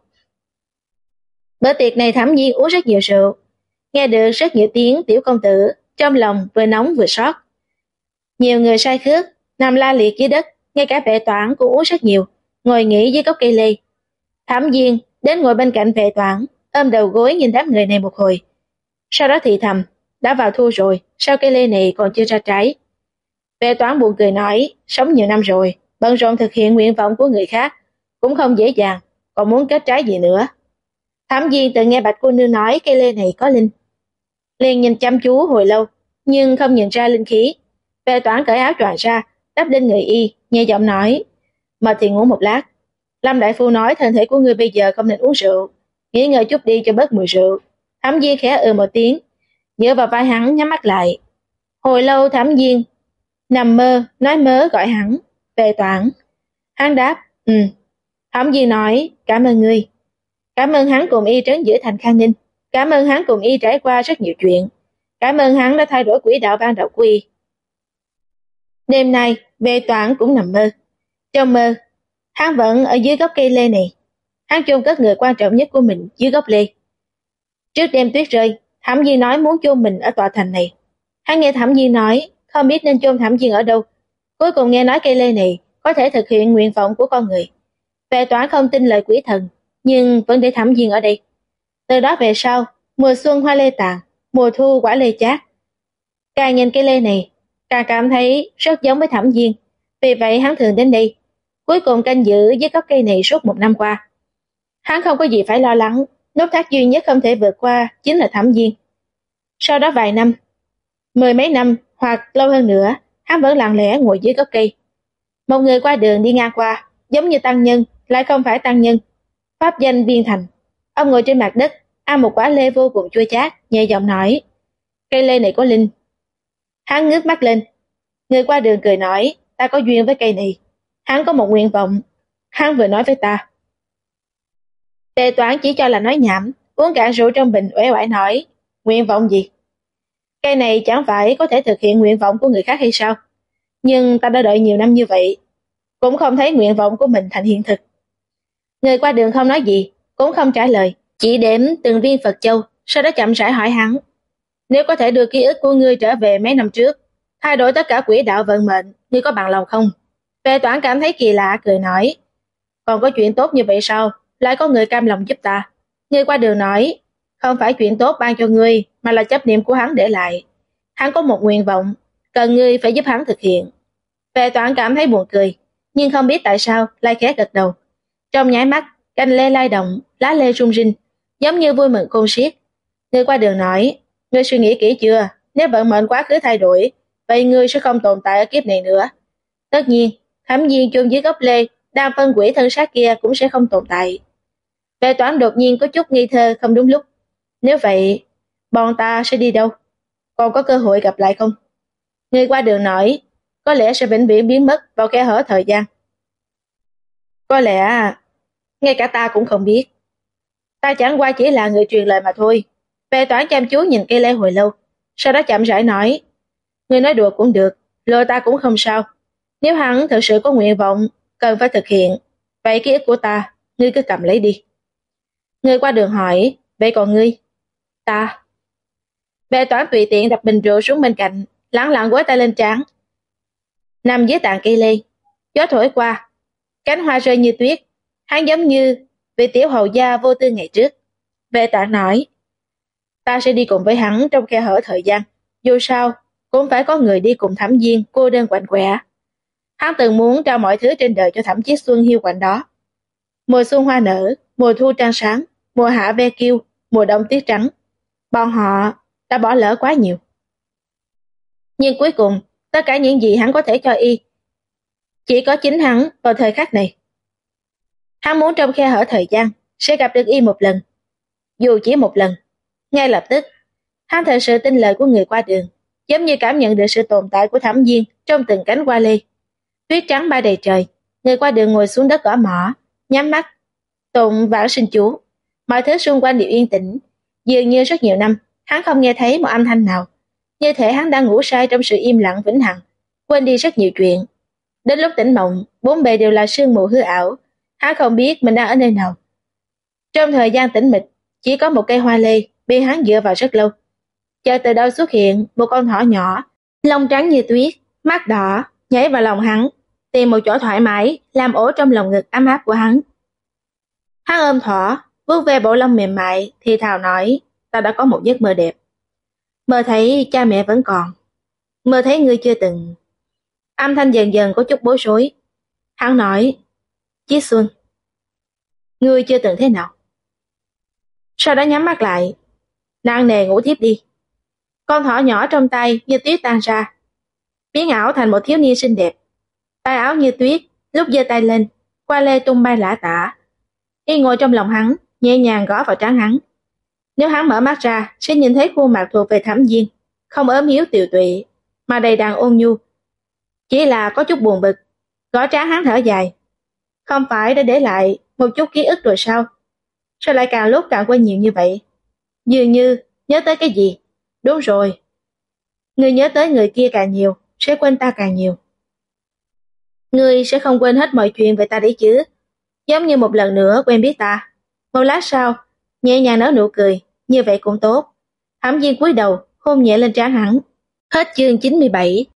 Bữa tiệc này Thẩm Viên uống rất nhiều rượu, nghe được rất nhiều tiếng tiểu công tử, trong lòng vừa nóng vừa xót. Nhiều người say khước, nằm la liệt dưới đất, ngay cả Vệ Toản cũng uống rất nhiều, ngồi nghỉ dưới gốc cây lê. Thẩm Viên đến ngồi bên cạnh Vệ Toản, ôm đầu gối nhìn đám người này một hồi. Sau đó thì thầm, đã vào thu rồi, sao cây lê này còn chưa ra trái? Vệ Toản buồn cười nói, sống nhiều năm rồi, bận rộn thực hiện nguyện vọng của người khác, cũng không dễ dàng, còn muốn kết trái gì nữa. Thẩm Viên tự nghe Bạch cô nương nói cây lê này có linh, liền nhìn chăm chú hồi lâu, nhưng không nhìn ra linh khí. Vệ Toản cởi áo choàng ra, đắp lên người y, nhẹ giọng nói, mệt thì ngủ một lát. Lâm đại phu nói thân thể của ngươi bây giờ không nên uống rượu, nghỉ ngơi chút đi cho bớt mùi rượu. Thẩm Diên khẽ một tiếng, dựa vào vai hắn nhắm mắt lại. Hồi lâu Thẩm Diên nằm mơ, nói mớ gọi hắn, Về Toản. Hắn đáp, Thẩm Diên nói, cảm ơn ngươi. Cảm ơn hắn cùng y trấn giữ thành Khang Ninh. Cảm ơn hắn cùng y trải qua rất nhiều chuyện. Cảm ơn hắn đã thay đổi quỹ đạo ban đầu của y. Đêm nay, Về Toản cũng nằm mơ. Trong mơ, hắn vẫn ở dưới gốc cây lê này. Hắn chôn cất người quan trọng nhất của mình dưới gốc lê. Trước đêm tuyết rơi, Thẩm Diên nói muốn chôn mình ở tòa thành này. Hắn nghe Thẩm Diên nói, không biết nên chôn Thẩm Diên ở đâu. Cuối cùng nghe nói cây lê này có thể thực hiện nguyện vọng của con người. Vệ Toản không tin lời quỷ thần, nhưng vẫn để Thẩm Diên ở đây. Từ đó về sau, mùa xuân hoa lê tàn, mùa thu quả lê chát. Càng nhìn cây lê này, càng cảm thấy rất giống với Thẩm Diên. Vì vậy hắn thường đến đây, cuối cùng canh giữ với gốc cây này suốt 1 năm qua. Hắn không có gì phải lo lắng, nút thắt duy nhất không thể vượt qua chính là Thẩm Diên. Sau đó vài năm, 10 mấy năm hoặc lâu hơn nữa, hắn vẫn lặng lẽ ngồi dưới gốc cây. Một người qua đường đi ngang qua, giống như tăng nhân, lại không phải tăng nhân. Pháp danh Biên Thành. Ông ngồi trên mặt đất, ăn một quả lê vô cùng chua chát, nhẹ giọng nói, cây lê này có linh. Hắn ngước mắt lên, người qua đường cười nói, ta có duyên với cây này. Hắn có một nguyện vọng, hắn vừa nói với ta. Tề Toản chỉ cho là nói nhảm, uống cạn rượu trong bình uể oải nói, nguyện vọng gì? Cây này chẳng phải có thể thực hiện nguyện vọng của người khác hay sao? Nhưng ta đã đợi nhiều năm như vậy, cũng không thấy nguyện vọng của mình thành hiện thực. Người qua đường không nói gì, cũng không trả lời, chỉ đếm từng viên Phật châu, sau đó chậm rãi hỏi hắn. Nếu có thể đưa ký ức của ngươi trở về mấy năm trước, thay đổi tất cả quỹ đạo vận mệnh, ngươi có bằng lòng không? Vệ Toản cảm thấy kỳ lạ, cười nói, còn có chuyện tốt như vậy sao? Lại có người cam lòng giúp ta. Người qua đường nói, không phải chuyện tốt ban cho ngươi, mà là chấp niệm của hắn để lại. Hắn có một nguyện vọng, cần ngươi phải giúp hắn thực hiện. Vệ Toản cảm thấy buồn cười, nhưng không biết tại sao lại khẽ gật đầu. Trong nháy mắt, cành lê lay động, lá lê rung rinh, giống như vui mừng khôn xiết. Người qua đường nói, ngươi suy nghĩ kỹ chưa? Nếu vận mệnh quá khứ thay đổi, vậy ngươi sẽ không tồn tại ở kiếp này nữa. Tất nhiên, Thẩm Diên chôn dưới gốc lê, đang phân quỷ thân xác kia cũng sẽ không tồn tại. Vệ Toản đột nhiên có chút nghi thơ không đúng lúc. Nếu vậy, bọn ta sẽ đi đâu? Còn có cơ hội gặp lại không? Người qua đường nói, có lẽ sẽ vĩnh viễn biến mất vào khe hở thời gian. Có lẽ, ngay cả ta cũng không biết. Ta chẳng qua chỉ là người truyền lời mà thôi. Vệ Toản chăm chú nhìn cây lê hồi lâu, sau đó chậm rãi nói, ngươi nói đùa cũng được, lừa ta cũng không sao. Nếu hắn thực sự có nguyện vọng, cần phải thực hiện, vậy ký ức của ta, ngươi cứ cầm lấy đi. Người qua đường hỏi, vậy còn ngươi? Ta. Vệ Toản tùy tiện đặt bình rượu xuống bên cạnh, lẳng lặng gối tay lên trán. Nằm dưới tàn cây lê, gió thổi qua, cánh hoa rơi như tuyết, hắn giống như vị tiểu hầu gia vô tư ngày trước. Vệ Toản nói, ta sẽ đi cùng với hắn trong khe hở thời gian, dù sao cũng phải có người đi cùng Thẩm Diên cô đơn quạnh quẻ. Hắn từng muốn trao mọi thứ trên đời cho Thẩm Chiết Xuân hiu quạnh đó. Mùa xuân hoa nở, mùa thu trăng sáng, mùa hạ ve kiêu, mùa đông tuyết trắng. Bọn họ đã bỏ lỡ quá nhiều. Nhưng cuối cùng, tất cả những gì hắn có thể cho y, chỉ có chính hắn vào thời khắc này. Hắn muốn trong khe hở thời gian, sẽ gặp được y một lần. Dù chỉ một lần, ngay lập tức, hắn thật sự tin lời của người qua đường, giống như cảm nhận được sự tồn tại của Thẩm Diên trong từng cánh hoa lê. Tuyết trắng bay đầy trời, người qua đường ngồi xuống đất gõ mõ, nhắm mắt, tụng vãng sinh chú. Mọi thứ xung quanh đều yên tĩnh, dường như rất nhiều năm, hắn không nghe thấy một âm thanh nào. Như thể hắn đang ngủ say trong sự im lặng vĩnh hằng, quên đi rất nhiều chuyện. Đến lúc tỉnh mộng, bốn bề đều là sương mù hư ảo, hắn không biết mình đang ở nơi nào. Trong thời gian tĩnh mịch, chỉ có một cây hoa lê bị hắn dựa vào rất lâu. Chợt từ đâu xuất hiện một con thỏ nhỏ, lông trắng như tuyết, mắt đỏ, nhảy vào lòng hắn, tìm một chỗ thoải mái, làm ổ trong lòng ngực ấm áp của hắn. Hắn ôm thỏ, vuốt ve bộ lông mềm mại, thì thào nói, ta đã có một giấc mơ đẹp. Mơ thấy cha mẹ vẫn còn, mơ thấy ngươi chưa từng. Âm thanh dần dần có chút bối rối. Hắn nói, Chiết Xuân, ngươi chưa từng thế nào? Sau đó nhắm mắt lại, nặng nề ngủ thiếp đi. Con thỏ nhỏ trong tay như tuyết tan ra, biến ảo thành một thiếu niên xinh đẹp. Tay áo như tuyết, lúc giơ tay lên, Qua lê tung bay lả tả. Y ngồi trong lòng hắn, nhẹ nhàng gõ vào trán hắn. Nếu hắn mở mắt ra, sẽ nhìn thấy khuôn mặt thuộc về Thẩm Diên, không ốm yếu tiều tụy, mà đầy đặn ôn nhu. Chỉ là có chút buồn bực. Gõ trán hắn thở dài. Không phải đã để lại một chút ký ức rồi sao? Sao lại càng lúc càng quên nhiều như vậy? Dường như nhớ tới cái gì? Đúng rồi. Người nhớ tới người kia càng nhiều, sẽ quên ta càng nhiều. Ngươi sẽ không quên hết mọi chuyện về ta đấy chứ? Giống như một lần nữa quen biết ta. Một lát sau, nhẹ nhàng nở nụ cười, như vậy cũng tốt. Thẩm Diên cúi đầu, hôn nhẹ lên trán hắn. Hết chương 97.